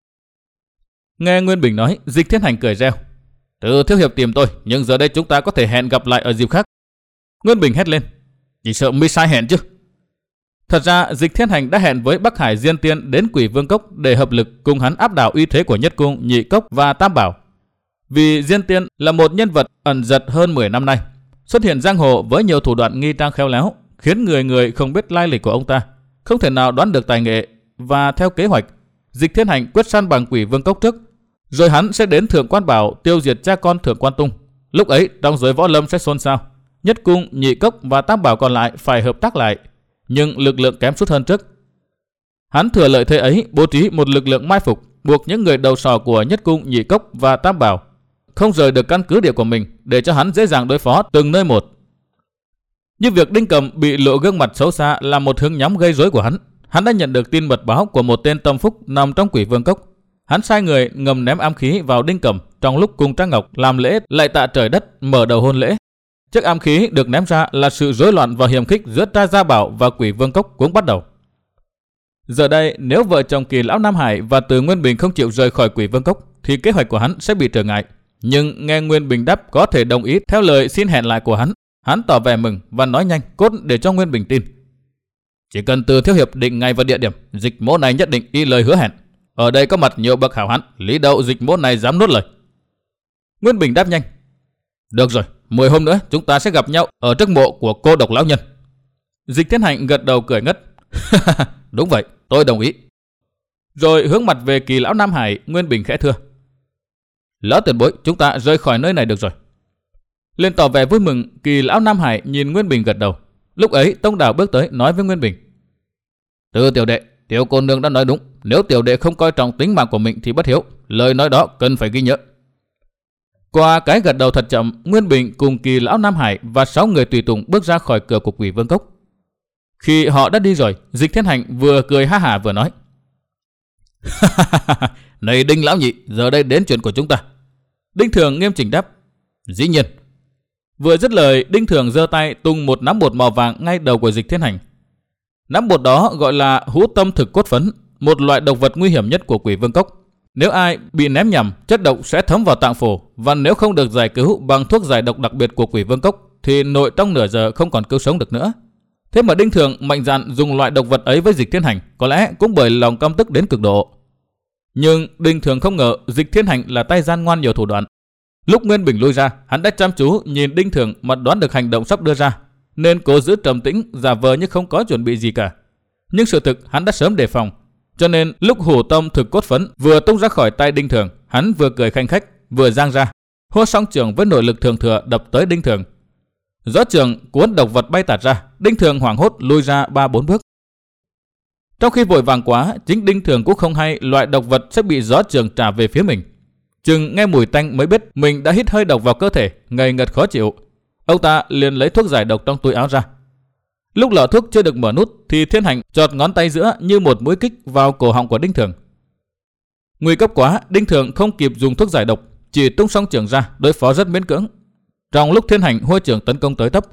Nghe Nguyên Bình nói, Dịch Thiên Hành cười reo: Từ thiếu hiệp tìm tôi, nhưng giờ đây chúng ta có thể hẹn gặp lại ở dịp khác. Nguyên Bình hét lên: Chỉ sợ mi sai hẹn chứ. Thật ra Dịch Thiên Hành đã hẹn với Bắc Hải Diên Tiên đến Quỷ Vương Cốc để hợp lực cùng hắn áp đảo uy thế của Nhất Cung, Nhị Cốc và Tam Bảo. Vì Diên Tiên là một nhân vật ẩn giật hơn mười năm nay, xuất hiện giang hồ với nhiều thủ đoạn nghi trang khéo léo, khiến người người không biết lai lịch của ông ta, không thể nào đoán được tài nghệ. Và theo kế hoạch, Dịch Thiên Hành quyết san bằng Quỷ Vương Cốc trước, rồi hắn sẽ đến Thượng Quan Bảo tiêu diệt cha con Thượng Quan Tung. Lúc ấy trong giới võ lâm sẽ xôn xao, Nhất Cung, Nhị Cốc và Tam Bảo còn lại phải hợp tác lại, nhưng lực lượng kém sút hơn trước. Hắn thừa lợi thế ấy bố trí một lực lượng mai phục, buộc những người đầu sò của Nhất Cung, Nhị Cốc và Tam Bảo không rời được căn cứ địa của mình, để cho hắn dễ dàng đối phó từng nơi một. Như việc Đinh Cầm bị lộ gương mặt xấu xa là một hướng nhắm gây rối của hắn. Hắn đã nhận được tin mật báo của một tên tâm phúc nằm trong Quỷ Vương Cốc. Hắn sai người ngầm ném ám khí vào Đinh Cầm trong lúc cùng Trang Ngọc làm lễ lạy tạ trời đất, mở đầu hôn lễ. Chiếc ám khí được ném ra là sự rối loạn và hiềm khích giữa Tra Gia Bảo và Quỷ Vương Cốc cũng bắt đầu. Giờ đây nếu vợ chồng Kỳ lão Nam Hải và Từ Nguyên Bình không chịu rời khỏi Quỷ Vương Cốc thì kế hoạch của hắn sẽ bị trở ngại. Nhưng nghe Nguyên Bình đáp có thể đồng ý theo lời xin hẹn lại của hắn, hắn tỏ vẻ mừng và nói nhanh cốt để cho Nguyên Bình tin. Chỉ cần Từ thiếu hiệp định ngày và địa điểm, Dịch mỗ này nhất định y lời hứa hẹn. Ở đây có mặt nhiều bậc hảo hán, lý đâu Dịch mỗ này dám nuốt lời. Nguyên Bình đáp nhanh: Được rồi, mười hôm nữa chúng ta sẽ gặp nhau ở trước mộ của cô độc lão nhân. Dịch Thiên Hành gật đầu cười ngất: Đúng vậy, tôi đồng ý. Rồi hướng mặt về Kỳ lão Nam Hải, Nguyên Bình khẽ thưa: Lão tiền bối, chúng ta rời khỏi nơi này được rồi. Lên tỏ vẻ vui mừng, Kỳ lão Nam Hải nhìn Nguyên Bình gật đầu. Lúc ấy Tông Đào bước tới nói với Nguyên Bình: Từ tiểu đệ, tiểu cô nương đã nói đúng, nếu tiểu đệ không coi trọng tính mạng của mình thì bất hiếu, lời nói đó cần phải ghi nhớ. Qua cái gật đầu thật chậm, Nguyên Bình cùng Kỳ lão Nam Hải và sáu người tùy tùng bước ra khỏi cửa của Quỷ Vương Cốc. Khi họ đã đi rồi, Dịch Thiên Hành vừa cười ha hả vừa nói: Này Đinh lão nhị, giờ đây đến chuyện của chúng ta. Đinh Thường nghiêm chỉnh đáp. Dĩ nhiên. Vừa dứt lời, Đinh Thường giơ tay tung một nắm bột màu vàng ngay đầu của Dịch Thiên Hành. Nắm bột đó gọi là hũ tâm thực cốt phấn, một loại độc vật nguy hiểm nhất của Quỷ Vương Cốc. Nếu ai bị ném nhầm, chất độc sẽ thấm vào tạng phủ, và nếu không được giải cứu bằng thuốc giải độc đặc biệt của Quỷ Vương Cốc thì nội trong nửa giờ không còn cứu sống được nữa. Thế mà Đinh Thường mạnh dạn dùng loại độc vật ấy với Dịch Thiên Hành, có lẽ cũng bởi lòng căm tức đến cực độ. Nhưng Đinh Thường không ngờ Dịch Thiên Hành là tay gian ngoan nhiều thủ đoạn. Lúc Nguyên Bình lui ra, hắn đã chăm chú nhìn Đinh Thường mà đoán được hành động sắp đưa ra, nên cố giữ trầm tĩnh, giả vờ như không có chuẩn bị gì cả. Nhưng sự thực hắn đã sớm đề phòng, cho nên lúc hủ tâm thực cốt phấn vừa tung ra khỏi tay Đinh Thường, hắn vừa cười khanh khách, vừa giang ra, hô song trường với nội lực thường thừa đập tới Đinh Thường. Gió trường cuốn độc vật bay tạt ra, Đinh Thường hoảng hốt lui ra ba bốn bước. Trong khi vội vàng quá, chính Đinh Thường cũng không hay loại độc vật sẽ bị gió trường trả về phía mình. Chừng nghe mùi tanh mới biết mình đã hít hơi độc vào cơ thể, ngầy ngật khó chịu. Ông ta liền lấy thuốc giải độc trong túi áo ra. Lúc lọ thuốc chưa được mở nút thì Thiên Hành chọt ngón tay giữa như một mũi kích vào cổ họng của Đinh Thường. Nguy cấp quá, Đinh Thường không kịp dùng thuốc giải độc, chỉ tung song trường ra đối phó rất miễn cưỡng. Trong lúc Thiên Hành hôi trường tấn công tới tấp,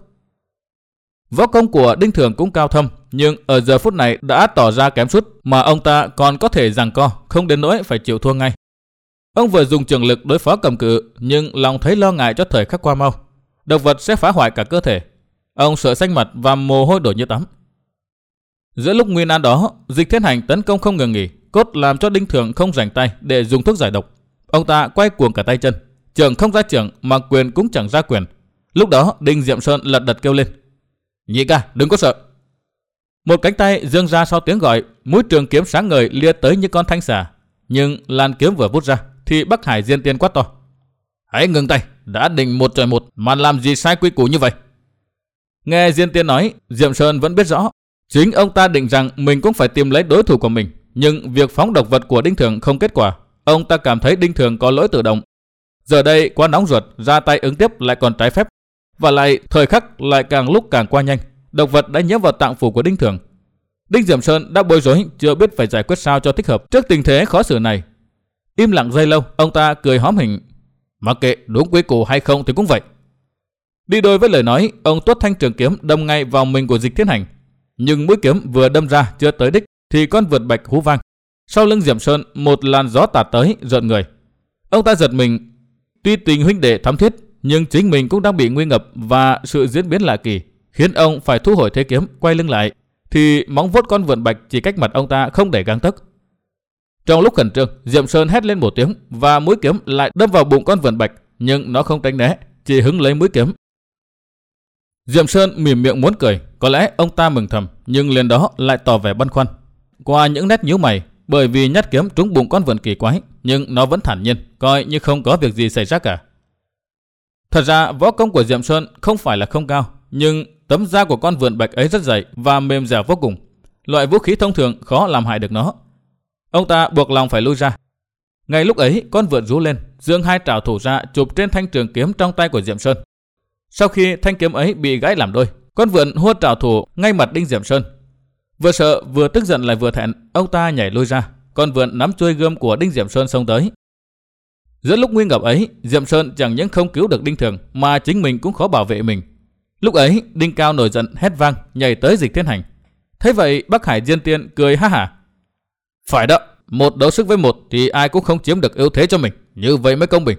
võ công của Đinh Thường cũng cao thâm, nhưng ở giờ phút này đã tỏ ra kém sút, mà ông ta còn có thể giằng co, không đến nỗi phải chịu thua ngay. Ông vừa dùng trường lực đối phó cầm cự, nhưng lòng thấy lo ngại cho thời khắc qua mau. Độc vật sẽ phá hoại cả cơ thể. Ông sợ xanh mặt và mồ hôi đổ như tắm. Giữa lúc nguy nan đó, Dịch Thiên Hành tấn công không ngừng nghỉ, cốt làm cho Đinh Thường không rảnh tay để dùng thuốc giải độc. Ông ta quay cuồng cả tay chân, trường không ra trường mà quyền cũng chẳng ra quyền. Lúc đó Đinh Diệm Sơn lật đật kêu lên. Nhị ca, đừng có sợ. Một cánh tay giương ra sau tiếng gọi, mũi trường kiếm sáng ngời lia tới như con thanh xà. Nhưng lan kiếm vừa vút ra thì Bắc Hải Diên Tiên quát to. Hãy ngừng tay, đã định một trời một mà làm gì sai quy củ như vậy? Nghe Diên Tiên nói, Diệm Sơn vẫn biết rõ. Chính ông ta định rằng mình cũng phải tìm lấy đối thủ của mình. Nhưng việc phóng độc vật của Đinh Thường không kết quả. Ông ta cảm thấy Đinh Thường có lỗi tự động. Giờ đây quá nóng ruột, ra tay ứng tiếp lại còn trái phép. Và lại thời khắc lại càng lúc càng qua nhanh. Độc vật đã nhiễm vào tạng phủ của Đinh Thường. Đinh Diệm Sơn đã bối rối, chưa biết phải giải quyết sao cho thích hợp trước tình thế khó xử này. Im lặng giây lâu, ông ta cười hóm hỉnh. Mặc kệ đúng quy củ hay không thì cũng vậy. Đi đôi với lời nói, ông tuốt thanh trường kiếm đâm ngay vào mình của Dịch Thiên Hành. Nhưng mũi kiếm vừa đâm ra chưa tới đích thì con vượt bạch hú vang. Sau lưng Diệm Sơn một làn gió tạt tới rợn người. Ông ta giật mình. Tuy tình huynh đệ thắm thiết, nhưng chính mình cũng đang bị nguy ngập và sự diễn biến lạ kỳ khiến ông phải thu hồi thế kiếm, quay lưng lại. Thì móng vuốt con vượn bạch chỉ cách mặt ông ta không đầy gang tấc. Trong lúc khẩn trương, Diệm Sơn hét lên một tiếng và mũi kiếm lại đâm vào bụng con vượn bạch, nhưng nó không tránh né, chỉ hứng lấy mũi kiếm. Diệm Sơn mỉm miệng muốn cười, có lẽ ông ta mừng thầm, nhưng liền đó lại tỏ vẻ băn khoăn. Qua những nét nhíu mày, bởi vì nhát kiếm trúng bụng con vượn kỳ quái, nhưng nó vẫn thản nhiên, coi như không có việc gì xảy ra cả. Thật ra võ công của Diệm Sơn không phải là không cao, nhưng tấm da của con vượn bạch ấy rất dày và mềm dẻo vô cùng. Loại vũ khí thông thường khó làm hại được nó. Ông ta buộc lòng phải lui ra. Ngay lúc ấy, con vượn rú lên, giương hai trảo thủ ra chụp trên thanh trường kiếm trong tay của Diệm Sơn. Sau khi thanh kiếm ấy bị gãy làm đôi, con vượn hua trảo thủ ngay mặt Đinh Diệm Sơn. Vừa sợ vừa tức giận lại vừa thẹn, ông ta nhảy lui ra. Con vượn nắm chuôi gươm của Đinh Diệm Sơn xông tới. Giữa lúc nguy ngập ấy, Diệm Sơn chẳng những không cứu được Đinh Thường mà chính mình cũng khó bảo vệ mình. Lúc ấy, Đinh Cao nổi giận hét vang nhảy tới Dịch Thiên Hành. Thế vậy Bắc Hải Diên Tiên cười ha hả. Phải đó, một đấu sức với một thì ai cũng không chiếm được ưu thế cho mình, như vậy mới công bình.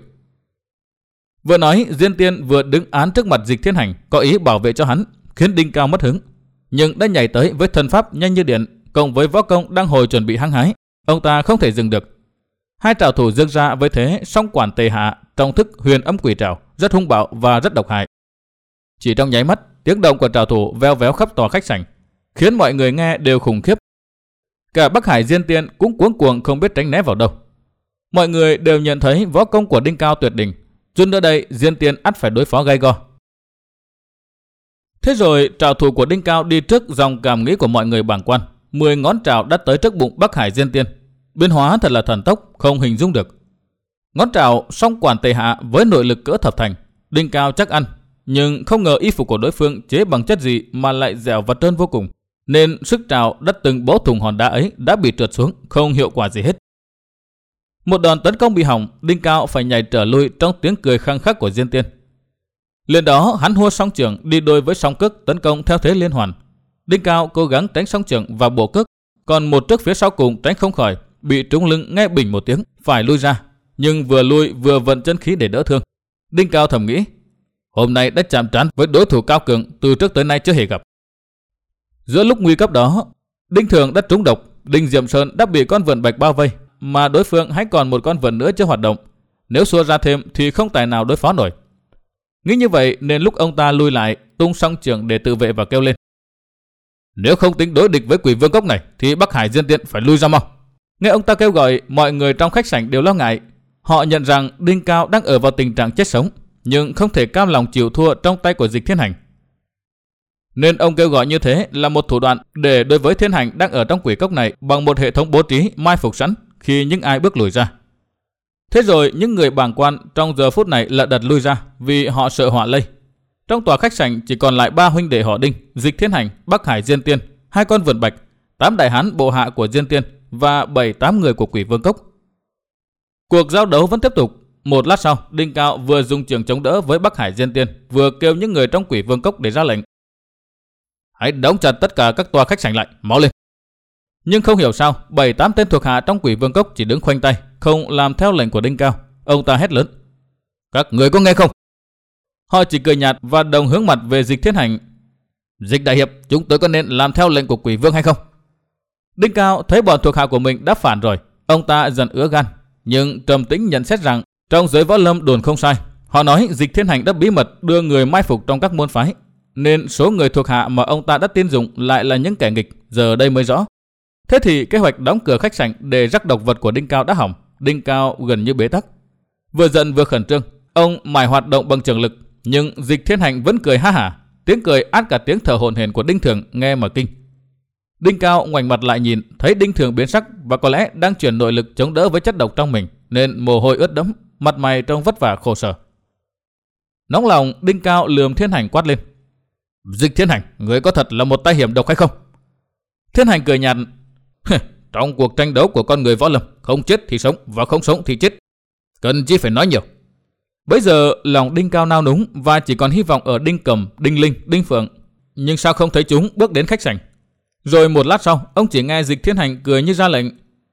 Vừa nói, Diên Tiên vừa đứng án trước mặt Dịch Thiên Hành, có ý bảo vệ cho hắn, khiến Đinh Cao mất hứng. Nhưng đã nhảy tới với thân pháp nhanh như điện, cộng với võ công đang hồi chuẩn bị hăng hái, ông ta không thể dừng được. Hai trảo thủ giương ra với thế song quản tề hạ trong thức huyền âm quỷ trảo, rất hung bạo và rất độc hại. Chỉ trong nháy mắt, tiếng động của trảo thủ veo véo khắp tòa khách sảnh, khiến mọi người nghe đều khủng khiếp. Cả Bắc Hải Diên Tiên cũng cuống cuồng không biết tránh né vào đâu. Mọi người đều nhận thấy võ công của Đinh Cao tuyệt đỉnh, chút nữa đây Diên Tiên ắt phải đối phó gay go. Thế rồi trảo thủ của Đinh Cao đi trước dòng cảm nghĩ của mọi người bàng quan, mười ngón trảo đã tới trước bụng Bắc Hải Diên Tiên, biến hóa thật là thần tốc, không hình dung được. Ngón trảo song quản tề hạ với nội lực cỡ thập thành, Đinh Cao chắc ăn, nhưng không ngờ y phục của đối phương chế bằng chất gì mà lại dẻo và trơn vô cùng, nên sức trảo đất từng bó thùng hòn đá ấy đã bị trượt xuống, không hiệu quả gì hết. Một đòn tấn công bị hỏng, Đinh Cao phải nhảy trở lui trong tiếng cười khăng khắc của Diên Tiên. Liền đó hắn hua song trường đi đôi với song cước tấn công theo thế liên hoàn. Đinh Cao cố gắng tránh song trường và bổ cước, còn một trước phía sau cùng tránh không khỏi, bị trúng lưng nghe bình một tiếng, phải lui ra. Nhưng vừa lui vừa vận chân khí để đỡ thương. Đinh Cao thầm nghĩ, hôm nay đã chạm trán với đối thủ cao cường từ trước tới nay chưa hề gặp. Giữa lúc nguy cấp đó, Đinh Thường đã trúng độc, Đinh Diệm Sơn đã bị con vượn bạch bao vây, mà đối phương hãy còn một con vượn nữa chưa hoạt động. Nếu xua ra thêm thì không tài nào đối phó nổi. Nghĩ như vậy nên lúc ông ta lui lại, tung song trường để tự vệ và kêu lên, nếu không tính đối địch với Quỷ Vương Cốc này thì Bắc Hải Diên Tiên phải lui ra mau. Nghe ông ta kêu gọi, mọi người trong khách sảnh đều lo ngại. Họ nhận rằng Đinh Cao đang ở vào tình trạng chết sống, nhưng không thể cam lòng chịu thua trong tay của Dịch Thiên Hành. Nên ông kêu gọi như thế là một thủ đoạn để đối với Thiên Hành đang ở trong quỷ cốc này bằng một hệ thống bố trí mai phục sẵn khi những ai bước lùi ra. Thế rồi những người bàng quan trong giờ phút này lật đật lui ra vì họ sợ họa lây. Trong tòa khách sảnh chỉ còn lại ba huynh đệ họ Đinh, Dịch Thiên Hành, Bắc Hải Diên Tiên, hai con vượn bạch, tám đại hán bộ hạ của Diên Tiên và bảy tám người của Quỷ Vương Cốc. Cuộc giao đấu vẫn tiếp tục. Một lát sau, Đinh Cao vừa dùng trường chống đỡ với Bắc Hải Diên Tiên, vừa kêu những người trong Quỷ Vương Cốc để ra lệnh, hãy đóng chặt tất cả các tòa khách sảnh lại, mau lên. Nhưng không hiểu sao, bảy tám tên thuộc hạ trong Quỷ Vương Cốc chỉ đứng khoanh tay, không làm theo lệnh của Đinh Cao. Ông ta hét lớn, các người có nghe không? Họ chỉ cười nhạt và đồng hướng mặt về Dịch Thiên Hành. Dịch đại hiệp, chúng tôi có nên làm theo lệnh của Quỷ Vương hay không? Đinh Cao thấy bọn thuộc hạ của mình đã phản rồi, ông ta dần ứa gan, nhưng trầm tĩnh nhận xét rằng trong giới võ lâm đồn không sai. Họ nói Dịch Thiên Hành đã bí mật đưa người mai phục trong các môn phái, nên số người thuộc hạ mà ông ta đã tin dụng lại là những kẻ nghịch, giờ đây mới rõ. Thế thì kế hoạch đóng cửa khách sảnh để rắc độc vật của Đinh Cao đã hỏng. Đinh Cao gần như bế tắc, vừa giận vừa khẩn trương. Ông mải hoạt động bằng trường lực, nhưng Dịch Thiên Hành vẫn cười ha hả. Tiếng cười át cả tiếng thở hổn hển của Đinh Thường nghe mà kinh. Đinh Cao ngoảnh mặt lại nhìn, thấy Đinh Thường biến sắc và có lẽ đang chuyển nội lực chống đỡ với chất độc trong mình, nên mồ hôi ướt đẫm, mặt mày trông vất vả khổ sở. Nóng lòng, Đinh Cao lườm Thiên Hành quát lên, Dịch Thiên Hành, người có thật là một tay hiểm độc hay không? Thiên Hành cười nhạt, trong cuộc tranh đấu của con người võ lâm, không chết thì sống và không sống thì chết, cần chi phải nói nhiều. Bây giờ lòng Đinh Cao nao núng và chỉ còn hy vọng ở Đinh Cầm, Đinh Linh, Đinh Phượng, nhưng sao không thấy chúng bước đến khách sảnh. Rồi một lát sau, ông chỉ nghe Dịch Thiên Hành cười như ra lệnh,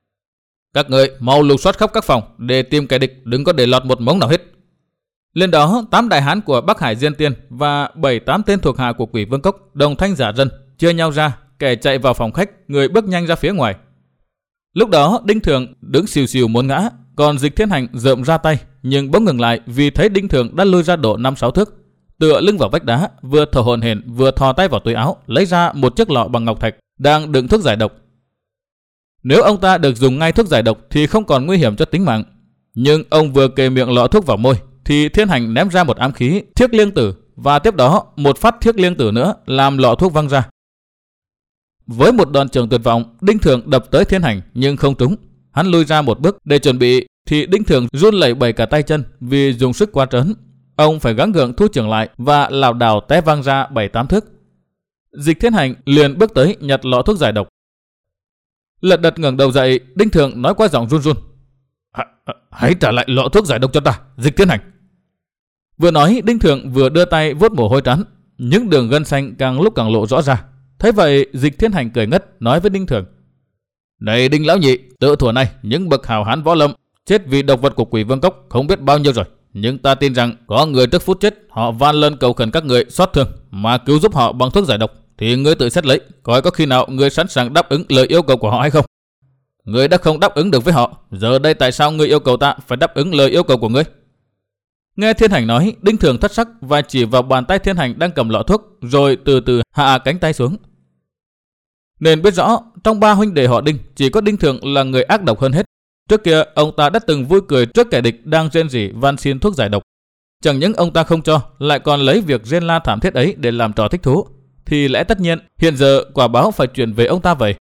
các người mau lục soát khắp các phòng để tìm kẻ địch, đừng có để lọt một mống nào hết. Lên đó, tám đại hán của Bắc Hải Diên Tiên và bảy tám tên thuộc hạ của Quỷ Vương Cốc đồng thanh giả dân chia nhau ra, kẻ chạy vào phòng khách, người bước nhanh ra phía ngoài. Lúc đó Đinh Thường đứng xìu xìu muốn ngã, còn Dịch Thiên Hành rợm ra tay, nhưng bỗng ngừng lại vì thấy Đinh Thường đã lùi ra độ năm sáu thước, tựa lưng vào vách đá, vừa thở hổn hển vừa thò tay vào túi áo lấy ra một chiếc lọ bằng ngọc thạch đang đựng thuốc giải độc. Nếu ông ta được dùng ngay thuốc giải độc thì không còn nguy hiểm cho tính mạng, nhưng ông vừa kề miệng lọ thuốc vào môi thì Thiên Hành ném ra một ám khí Thiếc Liêng Tử, và tiếp đó một phát Thiếc Liêng Tử nữa làm lọ thuốc văng ra. Với một đòn trường tuyệt vọng, Đinh Thường đập tới Thiên Hành nhưng không trúng. Hắn lùi ra một bước để chuẩn bị thì Đinh Thường run lẩy bẩy cả tay chân vì dùng sức quá trớn. Ông phải gắng gượng thu trường lại và lảo đảo té văng ra bảy tám thước. Dịch Thiên Hành liền bước tới nhặt lọ thuốc giải độc. Lật đật ngẩng đầu dậy, Đinh Thường nói qua giọng run run, hãy trả lại lọ thuốc giải độc cho ta, Dịch Thiên Hành. Vừa nói, Đinh Thường vừa đưa tay vuốt mồ hôi trán, những đường gân xanh càng lúc càng lộ rõ ra. Thấy vậy, Dịch Thiên Hành cười ngất nói với Đinh Thường, này Đinh lão nhị, tự thuở này những bậc hào hán võ lâm chết vì độc vật của Quỷ Vương Cốc không biết bao nhiêu rồi, nhưng ta tin rằng có người trước phút chết họ van lơn cầu khẩn các người xót thương mà cứu giúp họ bằng thuốc giải độc, thì ngươi tự xét lấy coi có khi nào ngươi sẵn sàng đáp ứng lời yêu cầu của họ hay không. Ngươi đã không đáp ứng được với họ, giờ đây tại sao ngươi yêu cầu ta phải đáp ứng lời yêu cầu của ngươi? Nghe Thiên Hành nói, Đinh Thường thất sắc và chỉ vào bàn tay Thiên Hành đang cầm lọ thuốc, rồi từ từ hạ cánh tay xuống. Nên biết rõ trong ba huynh đệ họ Đinh, chỉ có Đinh Thường là người ác độc hơn hết. Trước kia ông ta đã từng vui cười trước kẻ địch đang rên rỉ van xin thuốc giải độc. Chẳng những ông ta không cho, lại còn lấy việc rên la thảm thiết ấy để làm trò thích thú, thì lẽ tất nhiên hiện giờ quả báo phải chuyển về ông ta vậy.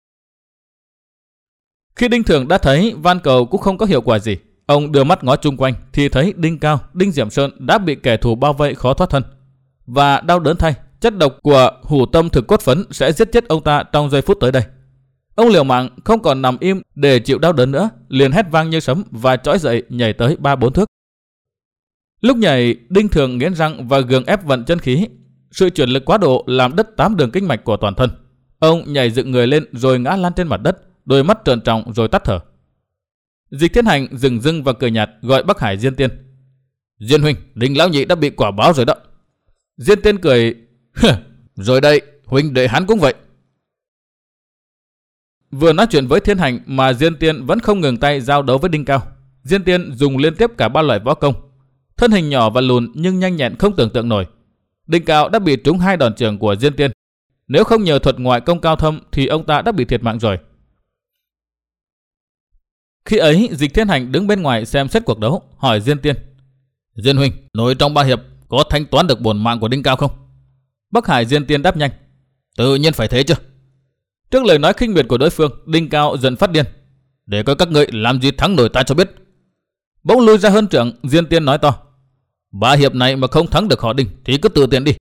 Khi Đinh Thường đã thấy van cầu cũng không có hiệu quả gì, ông đưa mắt ngó chung quanh thì thấy Đinh Cao, Đinh Diệm Sơn đã bị kẻ thù bao vây khó thoát thân. Và đau đớn thay, chất độc của hủ tâm thực cốt phấn sẽ giết chết ông ta trong giây phút tới đây. Ông liều mạng không còn nằm im để chịu đau đớn nữa, liền hét vang như sấm và trỗi dậy nhảy tới ba bốn thước. Lúc nhảy, Đinh Thường nghiến răng và gượng ép vận chân khí. Sự chuyển lực quá độ làm đứt tám đường kinh mạch của toàn thân. Ông nhảy dựng người lên rồi ngã lăn trên mặt đất, đôi mắt trợn tròng rồi tắt thở. Dịch Thiên Hành dừng dưng và cười nhạt gọi Bắc Hải Diên Tiên. Diên huynh, Đinh lão nhị đã bị quả báo rồi đó. Diên Tiên cười, rồi đây, huynh đệ hắn cũng vậy. Vừa nói chuyện với Thiên Hành mà Diên Tiên vẫn không ngừng tay giao đấu với Đinh Cao. Diên Tiên dùng liên tiếp cả ba loại võ công. Thân hình nhỏ và lùn nhưng nhanh nhẹn không tưởng tượng nổi. Đinh Cao đã bị trúng hai đòn chưởng của Diên Tiên. Nếu không nhờ thuật ngoại công cao thâm thì ông ta đã bị thiệt mạng rồi. Khi ấy, Dịch Thiên Hành đứng bên ngoài xem xét cuộc đấu, hỏi Diên Tiên. Diên huynh, nội trong ba hiệp có thanh toán được bổn mạng của Đinh Cao không? Bắc Hải Diên Tiên đáp nhanh. Tự nhiên phải thế chứ. Trước lời nói khinh miệt của đối phương, Đinh Cao giận phát điên. Để coi các ngươi làm gì thắng nổi ta cho biết. Bỗng lui ra hơn trượng, Diên Tiên nói to. Ba hiệp này mà không thắng được họ Đinh thì cứ tự tiện đi.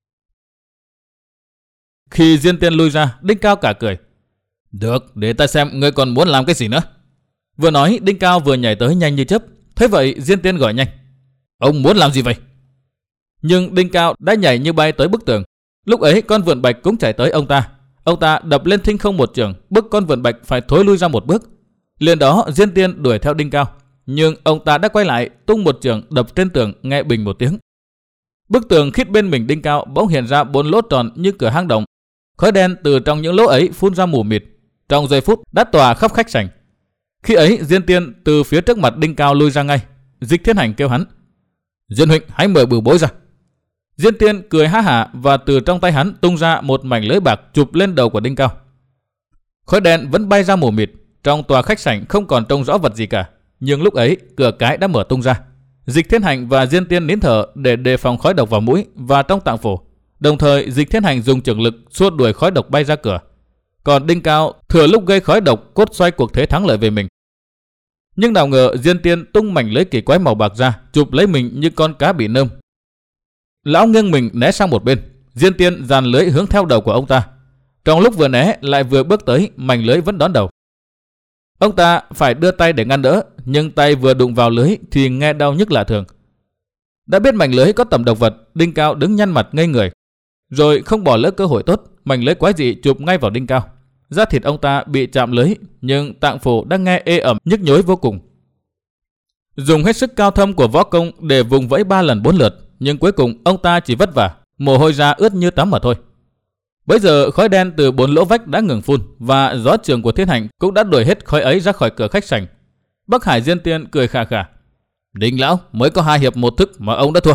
Khi Diên Tiên lui ra, Đinh Cao cả cười. Được, để ta xem ngươi còn muốn làm cái gì nữa. Vừa nói, Đinh Cao vừa nhảy tới nhanh như chớp. Thế vậy Diên Tiên gọi nhanh. Ông muốn làm gì vậy? Nhưng Đinh Cao đã nhảy như bay tới bức tường. Lúc ấy con vượn bạch cũng chạy tới ông ta. Ông ta đập lên thinh không một chưởng, bức con vượn bạch phải thối lui ra một bước. Liền đó Diên Tiên đuổi theo Đinh Cao. Nhưng ông ta đã quay lại, tung một chưởng đập trên tường, nghe bình một tiếng. Bức tường khít bên mình Đinh Cao bỗng hiện ra bốn lỗ tròn như cửa hang động. Khói đen từ trong những lỗ ấy phun ra mù mịt. Trong giây phút đã tỏa khắp khách sảnh. Khi ấy Diên Tiên từ phía trước mặt Đinh Cao lui ra ngay. Dịch Thiên Hành kêu hắn. Diên huynh, hãy mời bửu bối ra. Diên Tiên cười há hả và từ trong tay hắn tung ra một mảnh lưới bạc chụp lên đầu của Đinh Cao. Khói đen vẫn bay ra mù mịt. Trong tòa khách sảnh không còn trông rõ vật gì cả. Nhưng lúc ấy cửa cái đã mở tung ra. Dịch Thiên Hành và Diên Tiên nín thở để đề phòng khói độc vào mũi và trong tạng phủ. Đồng thời Dịch Thiên Hành dùng chưởng lực xua đuổi khói độc bay ra cửa. Còn Đinh Cao thừa lúc gây khói độc cốt xoay cuộc thế thắng lợi về mình. Nhưng nào ngờ Diên Tiên tung mảnh lưới kỳ quái màu bạc ra, chụp lấy mình như con cá bị nơm. Lão nghiêng mình né sang một bên. Diên Tiên dàn lưới hướng theo đầu của ông ta. Trong lúc vừa né lại vừa bước tới, mảnh lưới vẫn đón đầu. Ông ta phải đưa tay để ngăn đỡ, nhưng tay vừa đụng vào lưới thì nghe đau nhức lạ thường. Đã biết mảnh lưới có tầm độc vật, Đinh Cao đứng nhăn mặt ngây người. Rồi không bỏ lỡ cơ hội tốt, mảnh lưới quái dị chụp ngay vào Đinh Cao. Da thịt ông ta bị chạm lưới, nhưng tạng phủ đang nghe ê ẩm nhức nhối vô cùng. Dùng hết sức cao thâm của võ công để vùng vẫy ba lần bốn lượt, nhưng cuối cùng ông ta chỉ vất vả, mồ hôi ra ướt như tắm mà thôi. Bấy giờ khói đen từ bốn lỗ vách đã ngừng phun và gió trường của Thiên Hành cũng đã đuổi hết khói ấy ra khỏi cửa khách sảnh. Bắc Hải Diên Tiên cười khà khà. Đinh lão mới có hai hiệp một thức mà ông đã thua.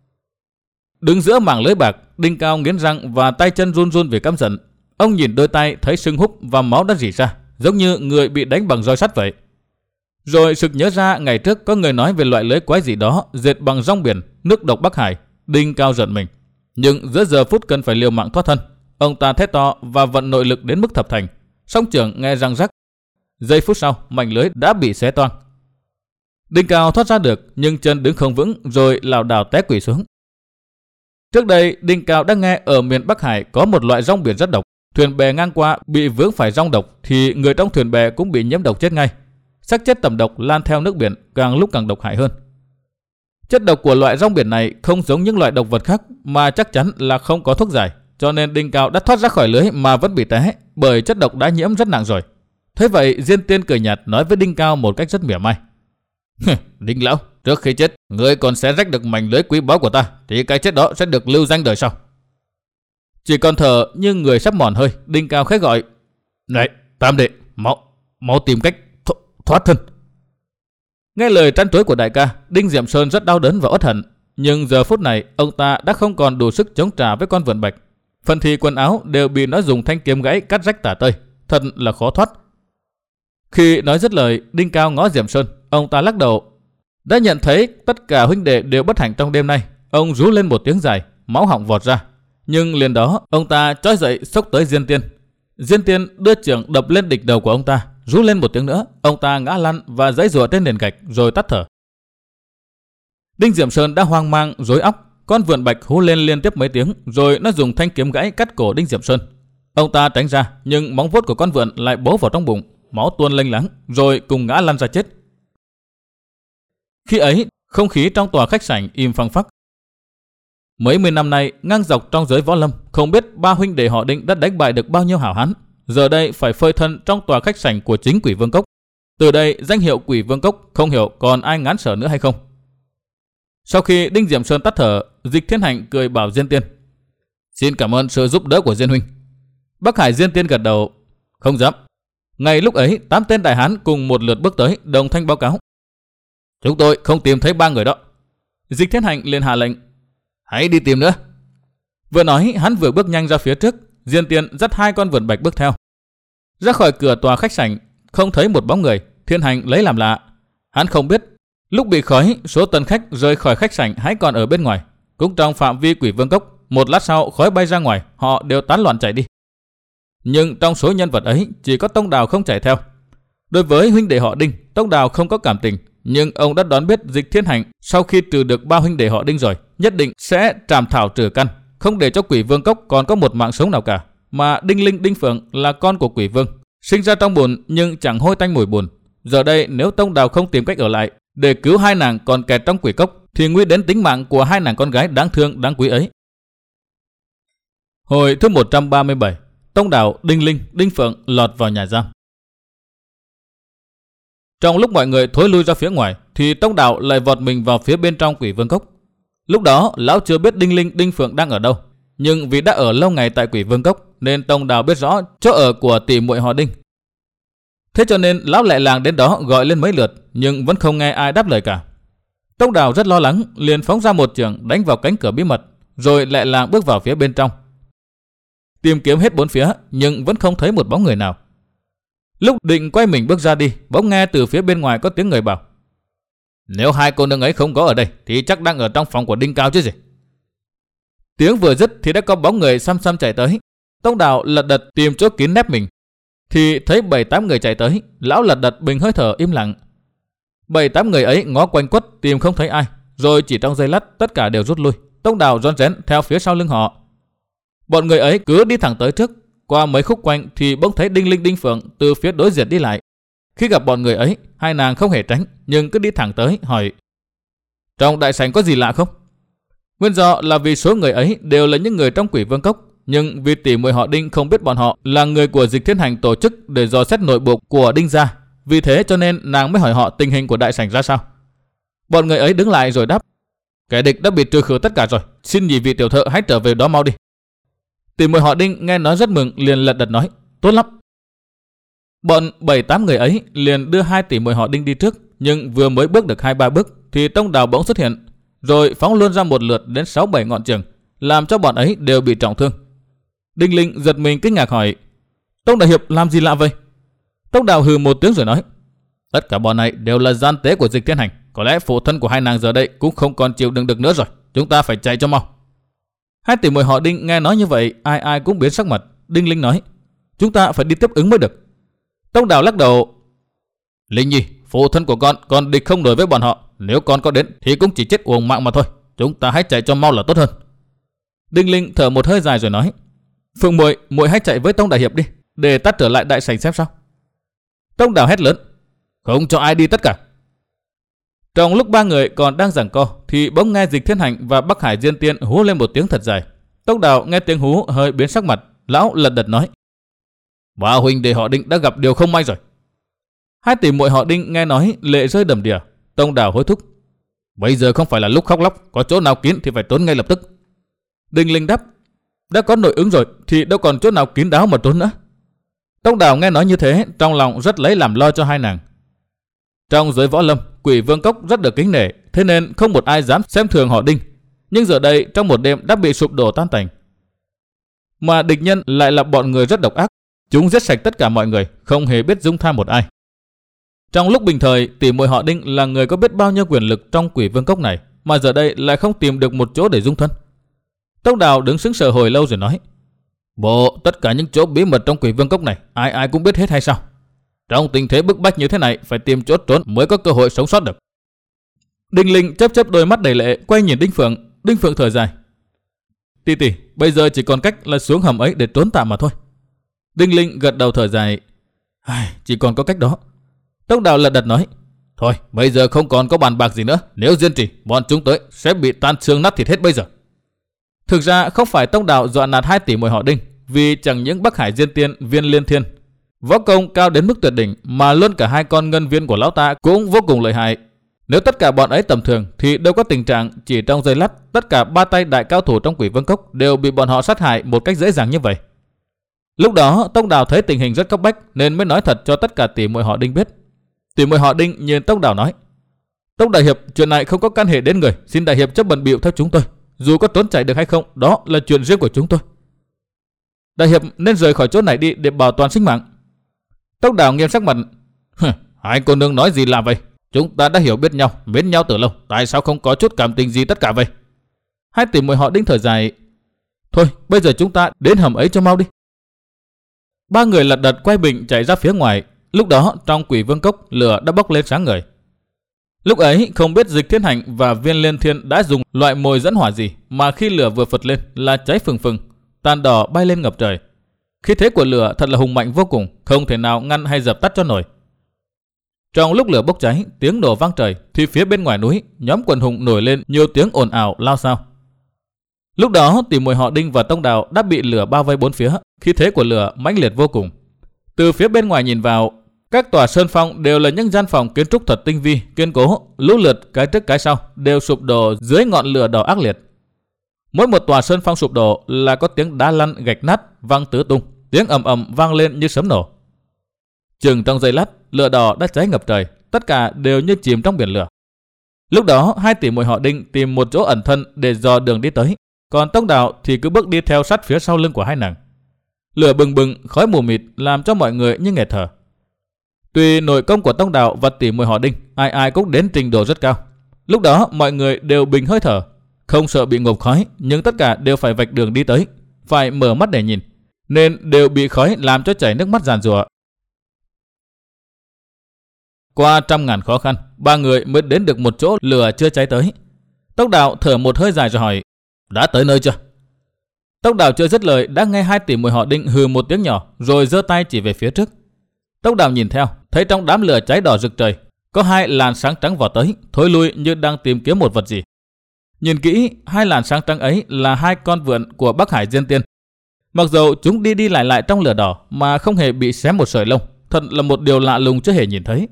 Đứng giữa mảng lưới bạc, Đinh Cao nghiến răng và tay chân run run vì căm giận. Ông nhìn đôi tay thấy sưng húp và máu đã rỉ ra, giống như người bị đánh bằng roi sắt vậy. Rồi sực nhớ ra ngày trước có người nói về loại lưới quái gì đó dệt bằng rong biển, nước độc Bắc Hải. Đinh Cao giận mình. Nhưng giữa giờ phút cần phải liều mạng thoát thân, ông ta thét to và vận nội lực đến mức thập thành. Song trưởng nghe răng rắc. Giây phút sau, mảnh lưới đã bị xé toang. Đinh Cao thoát ra được, nhưng chân đứng không vững rồi lảo đảo té quỵ xuống. Trước đây, Đinh Cao đã nghe ở miền Bắc Hải có một loại rong biển rất độc. Thuyền bè ngang qua bị vướng phải rong độc thì người trong thuyền bè cũng bị nhiễm độc chết ngay. Xác chết tẩm độc lan theo nước biển, càng lúc càng độc hại hơn. Chất độc của loại rong biển này không giống những loại độc vật khác mà chắc chắn là không có thuốc giải, cho nên Đinh Cao đã thoát ra khỏi lưới mà vẫn bị té, bởi chất độc đã nhiễm rất nặng rồi. Thế vậy Diên Tiên cười nhạt nói với Đinh Cao một cách rất mỉa mai. Đinh lão, trước khi chết, ngươi còn sẽ rách được mảnh lưới quý báu của ta, thì cái chết đó sẽ được lưu danh đời sau. Chỉ còn thở nhưng người sắp mòn hơi, Đinh Cao khẽ gọi. Này, Tam đệ, mau, mau tìm cách th- thoát thân. Nghe lời trăn trối của đại ca, Đinh Diệm Sơn rất đau đớn và uất hận. Nhưng giờ phút này, ông ta đã không còn đủ sức chống trả với con vượn bạch. Phần thì quần áo đều bị nó dùng thanh kiếm gãy cắt rách tả tơi, thật là khó thoát. Khi nói dứt lời, Đinh Cao ngó Diệm Sơn, ông ta lắc đầu. Đã nhận thấy tất cả huynh đệ đều bất hạnh trong đêm nay, ông rú lên một tiếng dài, máu họng vọt ra. Nhưng liền đó, ông ta trỗi dậy xốc tới Diên Tiên. Diên Tiên đưa chưởng đập lên đỉnh đầu của ông ta, rú lên một tiếng nữa, ông ta ngã lăn và giãy giụa trên nền gạch rồi tắt thở. Đinh Diệm Sơn đã hoang mang, rối óc. Con vượn bạch hú lên liên tiếp mấy tiếng, rồi nó dùng thanh kiếm gãy cắt cổ Đinh Diệm Sơn. Ông ta tránh ra, nhưng móng vuốt của con vượn lại bấu vào trong bụng, máu tuôn lênh láng, rồi cùng ngã lăn ra chết. Khi ấy, không khí trong tòa khách sảnh im phăng phắc. Mấy mươi năm nay, ngang dọc trong giới võ lâm, không biết ba huynh đệ họ Đinh đã đánh bại được bao nhiêu hảo hán, giờ đây phải phơi thân trong tòa khách sảnh của chính Quỷ Vương Cốc. Từ đây, danh hiệu Quỷ Vương Cốc không hiểu còn ai ngán sở nữa hay không. Sau khi Đinh Diệm Sơn tắt thở, Dịch Thiên Hành cười bảo Diên Tiên: "Xin cảm ơn sự giúp đỡ của Diên huynh." Bắc Hải Diên Tiên gật đầu: "Không dám." Ngay lúc ấy, tám tên đại hán cùng một lượt bước tới, đồng thanh báo cáo: "Chúng tôi không tìm thấy ba người đó." Dịch Thiên Hành liền hạ lệnh: "Hãy đi tìm nữa." Vừa nói, hắn vừa bước nhanh ra phía trước. Diên Tiên dắt hai con vượn bạch bước theo. Ra khỏi cửa tòa khách sảnh, không thấy một bóng người. Thiên Hành lấy làm lạ. Hắn không biết lúc bị khói, số tân khách rời khỏi khách sảnh hãy còn ở bên ngoài. Cũng trong phạm vi Quỷ Vương Cốc, một lát sau khói bay ra ngoài, họ đều tán loạn chạy đi. Nhưng trong số nhân vật ấy, chỉ có Tông Đào không chạy theo. Đối với huynh đệ họ Đinh, Tông Đào không có cảm tình, nhưng ông đã đoán biết Dịch Thiên Hành sau khi trừ được ba huynh đệ họ Đinh rồi, nhất định sẽ trảm thảo trừ căn, không để cho Quỷ Vương Cốc còn có một mạng sống nào cả. Mà Đinh Linh, Đinh Phượng là con của Quỷ Vương, sinh ra trong bùn nhưng chẳng hôi tanh mùi bùn. Giờ đây nếu Tông Đào không tìm cách ở lại để cứu hai nàng còn kẹt trong quỷ cốc, thì nguy đến tính mạng của hai nàng con gái đáng thương đáng quý ấy. Hồi thứ một trăm ba mươi bảy, Tông Đào, Đinh Linh, Đinh Phượng lọt vào nhà giam. Trong lúc mọi người thối lui ra phía ngoài, thì Tông Đào lại vọt mình vào phía bên trong Quỷ Vương Cốc. Lúc đó lão chưa biết Đinh Linh, Đinh Phượng đang ở đâu, nhưng vì đã ở lâu ngày tại Quỷ Vương Cốc nên Tông Đào biết rõ chỗ ở của tỷ muội họ Đinh. Thế cho nên lão lại làng đến đó gọi lên mấy lượt, nhưng vẫn không nghe ai đáp lời cả. Tông Đào rất lo lắng, liền phóng ra một chưởng đánh vào cánh cửa bí mật, rồi lại làng bước vào phía bên trong. Tìm kiếm hết bốn phía, nhưng vẫn không thấy một bóng người nào. Lúc định quay mình bước ra đi, bỗng nghe từ phía bên ngoài có tiếng người bảo: "Nếu hai cô nương ấy không có ở đây, thì chắc đang ở trong phòng của Đinh Cao chứ gì." Tiếng vừa dứt thì đã có bóng người xăm xăm chạy tới. Tông Đào lật đật tìm chỗ kín nép mình, thì thấy bảy tám người chạy tới. Lão lật đật bình hơi thở im lặng. Bảy tám người ấy ngó quanh quất tìm không thấy ai, rồi chỉ trong giây lát tất cả đều rút lui. Tông Đào rón rén theo phía sau lưng họ. Bọn người ấy cứ đi thẳng tới trước. Qua mấy khúc quanh thì bỗng thấy Đinh Linh, Đinh Phượng từ phía đối diện đi lại. Khi gặp bọn người ấy, hai nàng không hề tránh, nhưng cứ đi thẳng tới hỏi: "Trong đại sảnh có gì lạ không?" Nguyên do là vì số người ấy đều là những người trong Quỷ Vương Cốc, nhưng vì tỷ muội họ Đinh không biết bọn họ là người của Dịch Thiên Hành tổ chức để dò xét nội bộ của Đinh gia, vì thế cho nên nàng mới hỏi họ tình hình của đại sảnh ra sao. Bọn người ấy đứng lại rồi đáp: "Kẻ địch đã bị trừ khử tất cả rồi, xin nhị vị tiểu thợ hãy trở về đó mau đi." Tỷ muội họ Đinh nghe nói rất mừng, liền lật đật nói: "Tốt lắm." Bọn bảy tám người ấy liền đưa hai tỷ muội họ Đinh đi trước, nhưng vừa mới bước được hai ba bước thì Tông Đào bỗng xuất hiện, rồi phóng luôn ra một lượt đến sáu bảy ngọn chưởng, làm cho bọn ấy đều bị trọng thương. Đinh Linh giật mình kinh ngạc hỏi: "Tông đại hiệp làm gì lạ vậy?" Tông Đào hừ một tiếng rồi nói: "Tất cả bọn này đều là gian tế của Dịch Thiên Hành, có lẽ phụ thân của hai nàng giờ đây cũng không còn chịu đựng được nữa rồi, chúng ta phải chạy cho mau." Hai tỷ muội họ Đinh nghe nói như vậy, ai ai cũng biến sắc mặt. Đinh Linh nói: "Chúng ta phải đi tiếp ứng mới được." Tông Đào lắc đầu: "Linh Nhi, phụ thân của con còn địch không nổi với bọn họ, nếu con có đến thì cũng chỉ chết uổng mạng mà thôi, chúng ta hãy chạy cho mau là tốt hơn." Đinh Linh thở một hơi dài rồi nói: "Phượng muội, muội hãy chạy với Tông đại hiệp đi, để ta trở lại đại sảnh xem sao." Tông Đào hét lớn: "Không cho ai đi tất cả." Trong lúc ba người còn đang giằng co thì bỗng nghe Dịch Thiên Hành và Bắc Hải Diên Tiên hú lên một tiếng thật dài. Tông Đào nghe tiếng hú hơi biến sắc mặt, lão lật đật nói: "Ba huynh đệ họ Đinh đã gặp điều không may rồi." Hai tỷ muội họ Đinh nghe nói lệ rơi đầm đìa. Tông Đào hối thúc: "Bây giờ không phải là lúc khóc lóc, có chỗ nào kín thì phải trốn ngay lập tức." Đinh Linh đáp: "Đã có nội ứng rồi thì đâu còn chỗ nào kín đáo mà trốn nữa." Tông Đào nghe nói như thế, trong lòng rất lấy làm lo cho hai nàng. Trong giới võ lâm, Quỷ Vương Cốc rất được kính nể, thế nên không một ai dám xem thường họ Đinh. Nhưng giờ đây trong một đêm đã bị sụp đổ tan tành. Mà địch nhân lại là bọn người rất độc ác, chúng giết sạch tất cả mọi người, không hề biết dung tha một ai. Trong lúc bình thời, tỷ muội họ Đinh là người có biết bao nhiêu quyền lực trong Quỷ Vương Cốc này, mà giờ đây lại không tìm được một chỗ để dung thân. Tông Đào đứng sững sờ hồi lâu rồi nói: "Bộ tất cả những chỗ bí mật trong Quỷ Vương Cốc này, ai ai cũng biết hết hay sao? Trong tình thế bức bách như thế này, phải tìm chỗ trốn mới có cơ hội sống sót được." Đinh Linh chớp chớp đôi mắt đầy lệ, quay nhìn Đinh Phượng. Đinh Phượng thở dài: "Tỷ tỷ, bây giờ chỉ còn cách là xuống hầm ấy để trốn tạm mà thôi." Đinh Linh gật đầu thở dài. Chỉ còn có cách đó. Tốc Đào lật đật nói. Thôi, bây giờ không còn có bàn bạc gì nữa. Nếu diên trì, bọn chúng tới sẽ bị tan xương nát thịt hết bây giờ. Thực ra không phải Tông Đào dọa nạt hai tỷ muội họ Đinh, vì chẳng những Bắc Hải Diên Tiên, Viên Liên Thiên võ công cao đến mức tuyệt đỉnh, mà luôn cả hai con ngân viên của lão ta cũng vô cùng lợi hại. Nếu tất cả bọn ấy tầm thường thì đâu có tình trạng chỉ trong giây lát tất cả ba tay đại cao thủ trong Quỷ Vương Cốc đều bị bọn họ sát hại một cách dễ dàng như vậy. Lúc đó Tông Đào thấy tình hình rất cấp bách nên mới nói thật cho tất cả tỷ muội họ Đinh biết. Tỷ muội họ Đinh nhìn Tông Đào nói: Tông đại hiệp, chuyện này không có can hệ đến người, xin đại hiệp chấp bận bịu theo chúng tôi. Dù có trốn chạy được hay không, đó là chuyện riêng của chúng tôi. Đại hiệp nên rời khỏi chỗ này đi để bảo toàn sinh mạng. Tông Đào nghiêm sắc mặt: Hai cô nương nói gì là vậy? Chúng ta đã hiểu biết nhau, mến nhau từ lâu, tại sao không có chút cảm tình gì tất cả vậy? Hai tỷ muội họ Đinh thở dài: Thôi, bây giờ chúng ta đến hầm ấy cho mau đi. Ba người lật đật quay bình chạy ra phía ngoài. Lúc đó trong Quỷ Vương Cốc lửa đã bốc lên sáng ngời. Lúc ấy không biết Dịch Thiên Hành và Viên Liên Thiên đã dùng loại mồi dẫn hỏa gì mà khi lửa vừa phật lên là cháy phừng phừng, tàn đỏ bay lên ngập trời. Khí thế của lửa thật là hùng mạnh vô cùng, không thể nào ngăn hay dập tắt cho nổi. Trong lúc lửa bốc cháy, tiếng nổ vang trời, thì phía bên ngoài núi, nhóm quần hùng nổi lên nhiều tiếng ồn ào lao xao. Lúc đó tỷ muội họ Đinh và Tông Đào đã bị lửa bao vây bốn phía, khí thế của lửa mãnh liệt vô cùng. Từ phía bên ngoài nhìn vào, các tòa sơn phong đều là những gian phòng kiến trúc thật tinh vi, kiên cố, lũ lượt cái trước cái sau đều sụp đổ dưới ngọn lửa đỏ ác liệt. Mỗi một tòa sơn phong sụp đổ là có tiếng đá lăn gạch nát vang tứ tung, tiếng ầm ầm vang lên như sấm nổ. Chừng trong giây lát, lửa đỏ đã cháy ngập trời, tất cả đều như chìm trong biển lửa. Lúc đó hai tỷ muội họ Đinh tìm một chỗ ẩn thân để dò đường đi tới, còn Tông Đào thì cứ bước đi theo sát phía sau lưng của hai nàng. Lửa bừng bừng, khói mù mịt làm cho mọi người như nghẹt thở. Tuy nội công của Tông Đào và tỷ muội họ Đinh ai ai cũng đến trình độ rất cao, lúc đó mọi người đều bình hơi thở, không sợ bị ngộp khói, nhưng tất cả đều phải vạch đường đi tới, phải mở mắt để nhìn, nên đều bị khói làm cho chảy nước mắt giàn giụa. Qua trăm ngàn khó khăn, ba người mới đến được một chỗ lửa chưa cháy tới. Tông Đào thở một hơi dài rồi hỏi: Đã tới nơi chưa? Tông Đào chưa dứt lời đã nghe hai tỷ muội họ Đinh hừ một tiếng nhỏ, rồi giơ tay chỉ về phía trước. Tông Đào nhìn theo, thấy trong đám lửa cháy đỏ rực trời có hai làn sáng trắng vọt tới, thối lui như đang tìm kiếm một vật gì. Nhìn kỹ, hai làn sáng trắng ấy là hai con vượn của Bắc Hải Diên Tiên. Mặc dù chúng đi đi lại lại trong lửa đỏ mà không hề bị xé một sợi lông, thật là một điều lạ lùng chưa hề nhìn thấy.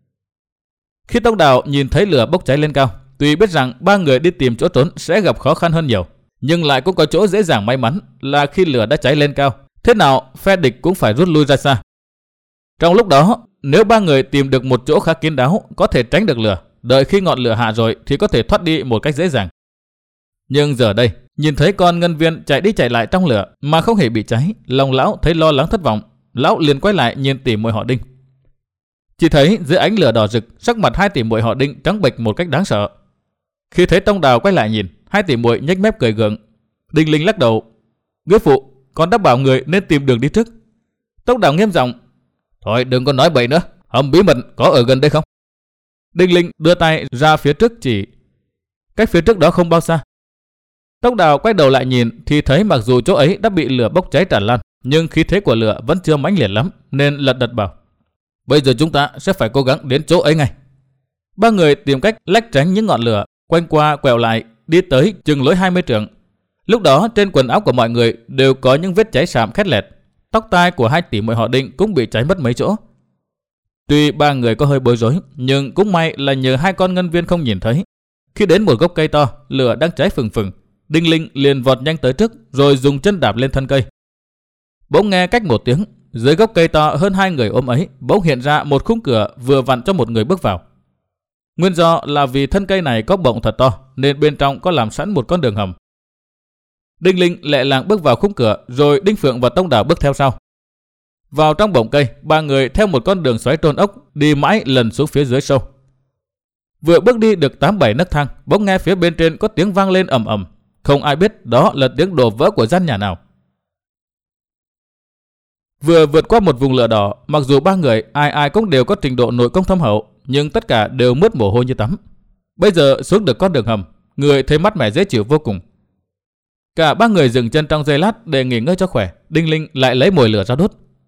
Khi Tông Đào nhìn thấy lửa bốc cháy lên cao, tuy biết rằng ba người đi tìm chỗ trốn sẽ gặp khó khăn hơn nhiều, nhưng lại cũng có chỗ dễ dàng may mắn là khi lửa đã cháy lên cao, thế nào phe địch cũng phải rút lui ra xa. Trong lúc đó, nếu ba người tìm được một chỗ khá kín đáo, có thể tránh được lửa, đợi khi ngọn lửa hạ rồi thì có thể thoát đi một cách dễ dàng. Nhưng giờ đây, nhìn thấy con ngân viên chạy đi chạy lại trong lửa mà không hề bị cháy, lòng lão thấy lo lắng thất vọng. Lão liền quay lại nhìn tỷ muội họ Đinh. Chỉ thấy dưới ánh lửa đỏ rực, sắc mặt hai tỷ muội họ Đinh trắng bệch một cách đáng sợ. Khi thấy Tông Đào quay lại nhìn, hai tỷ muội nhếch mép cười gượng. Đinh Linh lắc đầu: Nghĩa phụ, con đã bảo người nên tìm đường đi trước. Tông Đào nghiêm giọng: Thôi đừng có nói bậy nữa, hầm bí mật có ở gần đây không? Đinh Linh đưa tay ra phía trước chỉ. Cách phía trước đó không bao xa. Tông Đào quay đầu lại nhìn thì thấy mặc dù chỗ ấy đã bị lửa bốc cháy tràn lan, nhưng khí thế của lửa vẫn chưa mãnh liệt lắm, nên lật đật bảo: Bây giờ chúng ta sẽ phải cố gắng đến chỗ ấy ngay. Ba người tìm cách lách tránh những ngọn lửa, quanh qua quẹo lại, đi tới chừng lối hai mươi trượng. Lúc đó trên quần áo của mọi người đều có những vết cháy sạm khét lẹt, tóc tai của hai tỷ muội họ Đinh cũng bị cháy mất mấy chỗ. Tuy ba người có hơi bối rối, nhưng cũng may là nhờ hai con ngân viên không nhìn thấy. Khi đến một gốc cây to, lửa đang cháy phừng phừng, Đinh Linh liền vọt nhanh tới trước, rồi dùng chân đạp lên thân cây. Bỗng nghe cách một tiếng, dưới gốc cây to hơn hai người ôm ấy, bỗng hiện ra một khung cửa vừa vặn cho một người bước vào. Nguyên do là vì thân cây này có bọng thật to, nên bên trong có làm sẵn một con đường hầm. Đinh Linh lẹ làng bước vào khung cửa, rồi Đinh Phượng và Tông Đào bước theo sau. Vào trong bọng cây, ba người theo một con đường xoáy trôn ốc đi mãi lần xuống phía dưới sâu. Vừa bước đi được tám bảy nấc thang, bỗng nghe phía bên trên có tiếng vang lên ầm ầm, không ai biết đó là tiếng đổ vỡ của gian nhà nào. Vừa vượt qua một vùng lửa đỏ, mặc dù ba người ai ai cũng đều có trình độ nội công thâm hậu, nhưng tất cả đều mướt mồ hôi như tắm. Bây giờ xuống được con đường hầm, người thấy mát mẻ dễ chịu vô cùng. Cả ba người dừng chân trong giây lát để nghỉ ngơi cho khỏe. Đinh Linh lại lấy mồi lửa ra đốt.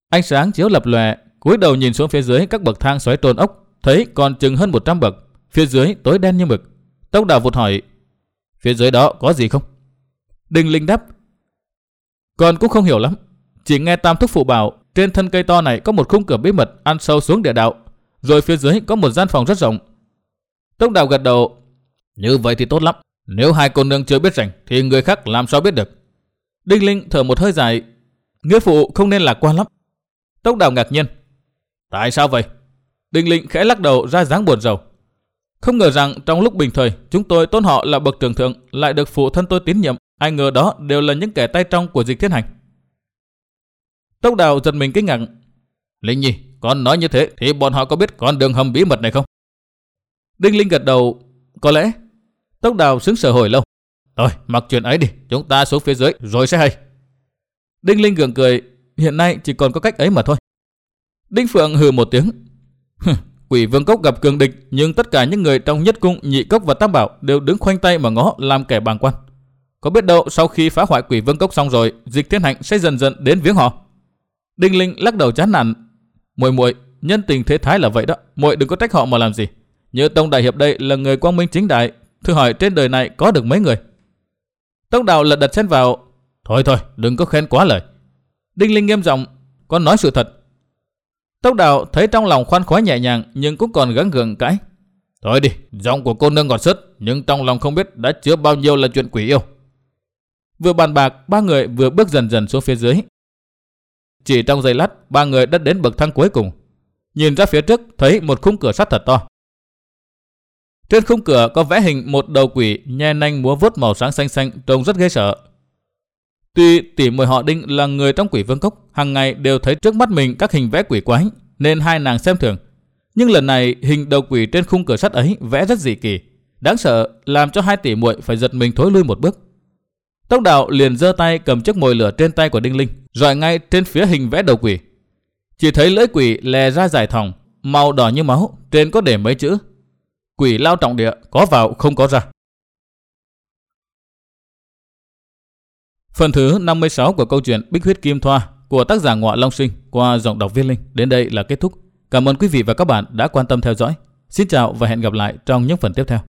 Ánh sáng chiếu lập lòe, cúi đầu nhìn xuống phía dưới các bậc thang xoáy trôn ốc, thấy còn chừng hơn một trăm bậc, phía dưới tối đen như mực. Tốc Đào vụt hỏi: "Phía dưới đó có gì không?" Đinh Linh đáp: "Con cũng không hiểu lắm, chỉ nghe Tam thúc phụ bảo trên thân cây to này có một khung cửa bí mật ăn sâu xuống địa đạo, rồi phía dưới có một gian phòng rất rộng." Tốc Đào gật đầu: "Như vậy thì tốt lắm, nếu hai cô nương chưa biết rành thì người khác làm sao biết được." Đinh Linh thở một hơi dài: "Nghĩa phụ không nên lạc quan lắm." Tốc Đào ngạc nhiên: "Tại sao vậy?" Đinh Linh khẽ lắc đầu ra dáng buồn rầu: "Không ngờ rằng trong lúc bình thời chúng tôi tôn họ là bậc trưởng thượng, lại được phụ thân tôi tín nhiệm, ai ngờ đó đều là những kẻ tay trong của Dịch Thiên Hành." Tốc Đào giật mình kinh ngạc: "Linh Nhi, con nói như thế thì bọn họ có biết con đường hầm bí mật này không?" Đinh Linh gật đầu: "Có lẽ." Tốc Đào sững sờ hồi lâu: "Thôi, mặc chuyện ấy đi, chúng ta xuống phía dưới rồi sẽ hay." Đinh Linh gượng cười: "Hiện nay chỉ còn có cách ấy mà thôi." Đinh Phượng hừ một tiếng: "Quỷ Vương Cốc gặp cường địch, nhưng tất cả những người trong Nhất Cung, Nhị Cốc và Tam Bảo đều đứng khoanh tay mà ngó làm kẻ bàng quan. Có biết đâu sau khi phá hoại Quỷ Vương Cốc xong rồi, Dịch Thiên Hạnh sẽ dần dần đến viếng họ." Đinh Linh lắc đầu chán nản: "Muội muội, nhân tình thế thái là vậy đó, muội đừng có trách họ mà làm gì. Như Tông đại hiệp đây là người quang minh chính đại, thử hỏi trên đời này có được mấy người." Tốc Đào lật đật xen vào: "Thôi thôi, đừng có khen quá lời." Đinh Linh nghiêm giọng: "Con nói sự thật." Tốc Đào thấy trong lòng khoan khoái nhẹ nhàng, nhưng cũng còn gắng gượng cãi: "Thôi đi, giọng của cô nương ngọt sớt, nhưng trong lòng không biết đã chứa bao nhiêu là chuyện quỷ yêu." Vừa bàn bạc, ba người vừa bước dần dần xuống phía dưới. Chỉ trong giây lát, ba người đã đến bậc thang cuối cùng. Nhìn ra phía trước thấy một khung cửa sắt thật to. Trên khung cửa có vẽ hình một đầu quỷ nhe nanh múa vuốt màu sáng xanh xanh, trông rất ghê sợ. Tuy tỷ muội họ Đinh là người trong Quỷ Vương Cốc, hàng ngày đều thấy trước mắt mình các hình vẽ quỷ quái, nên hai nàng xem thường. Nhưng lần này hình đầu quỷ trên khung cửa sắt ấy vẽ rất dị kỳ, đáng sợ, làm cho hai tỷ muội phải giật mình thối lui một bước. Tốc Đào liền giơ tay cầm chiếc mồi lửa trên tay của Đinh Linh, rọi ngay trên phía hình vẽ đầu quỷ. Chỉ thấy lưỡi quỷ lè ra dài thòng, màu đỏ như máu, trên có để mấy chữ: "Quỷ lao trọng địa, có vào không có ra." Phần thứ năm mươi sáu của câu chuyện Bích Huyết Kim Thoa của tác giả Ngọa Long Sinh qua giọng đọc Viết Linh đến đây là kết thúc. Cảm ơn quý vị và các bạn đã quan tâm theo dõi. Xin chào và hẹn gặp lại trong những phần tiếp theo.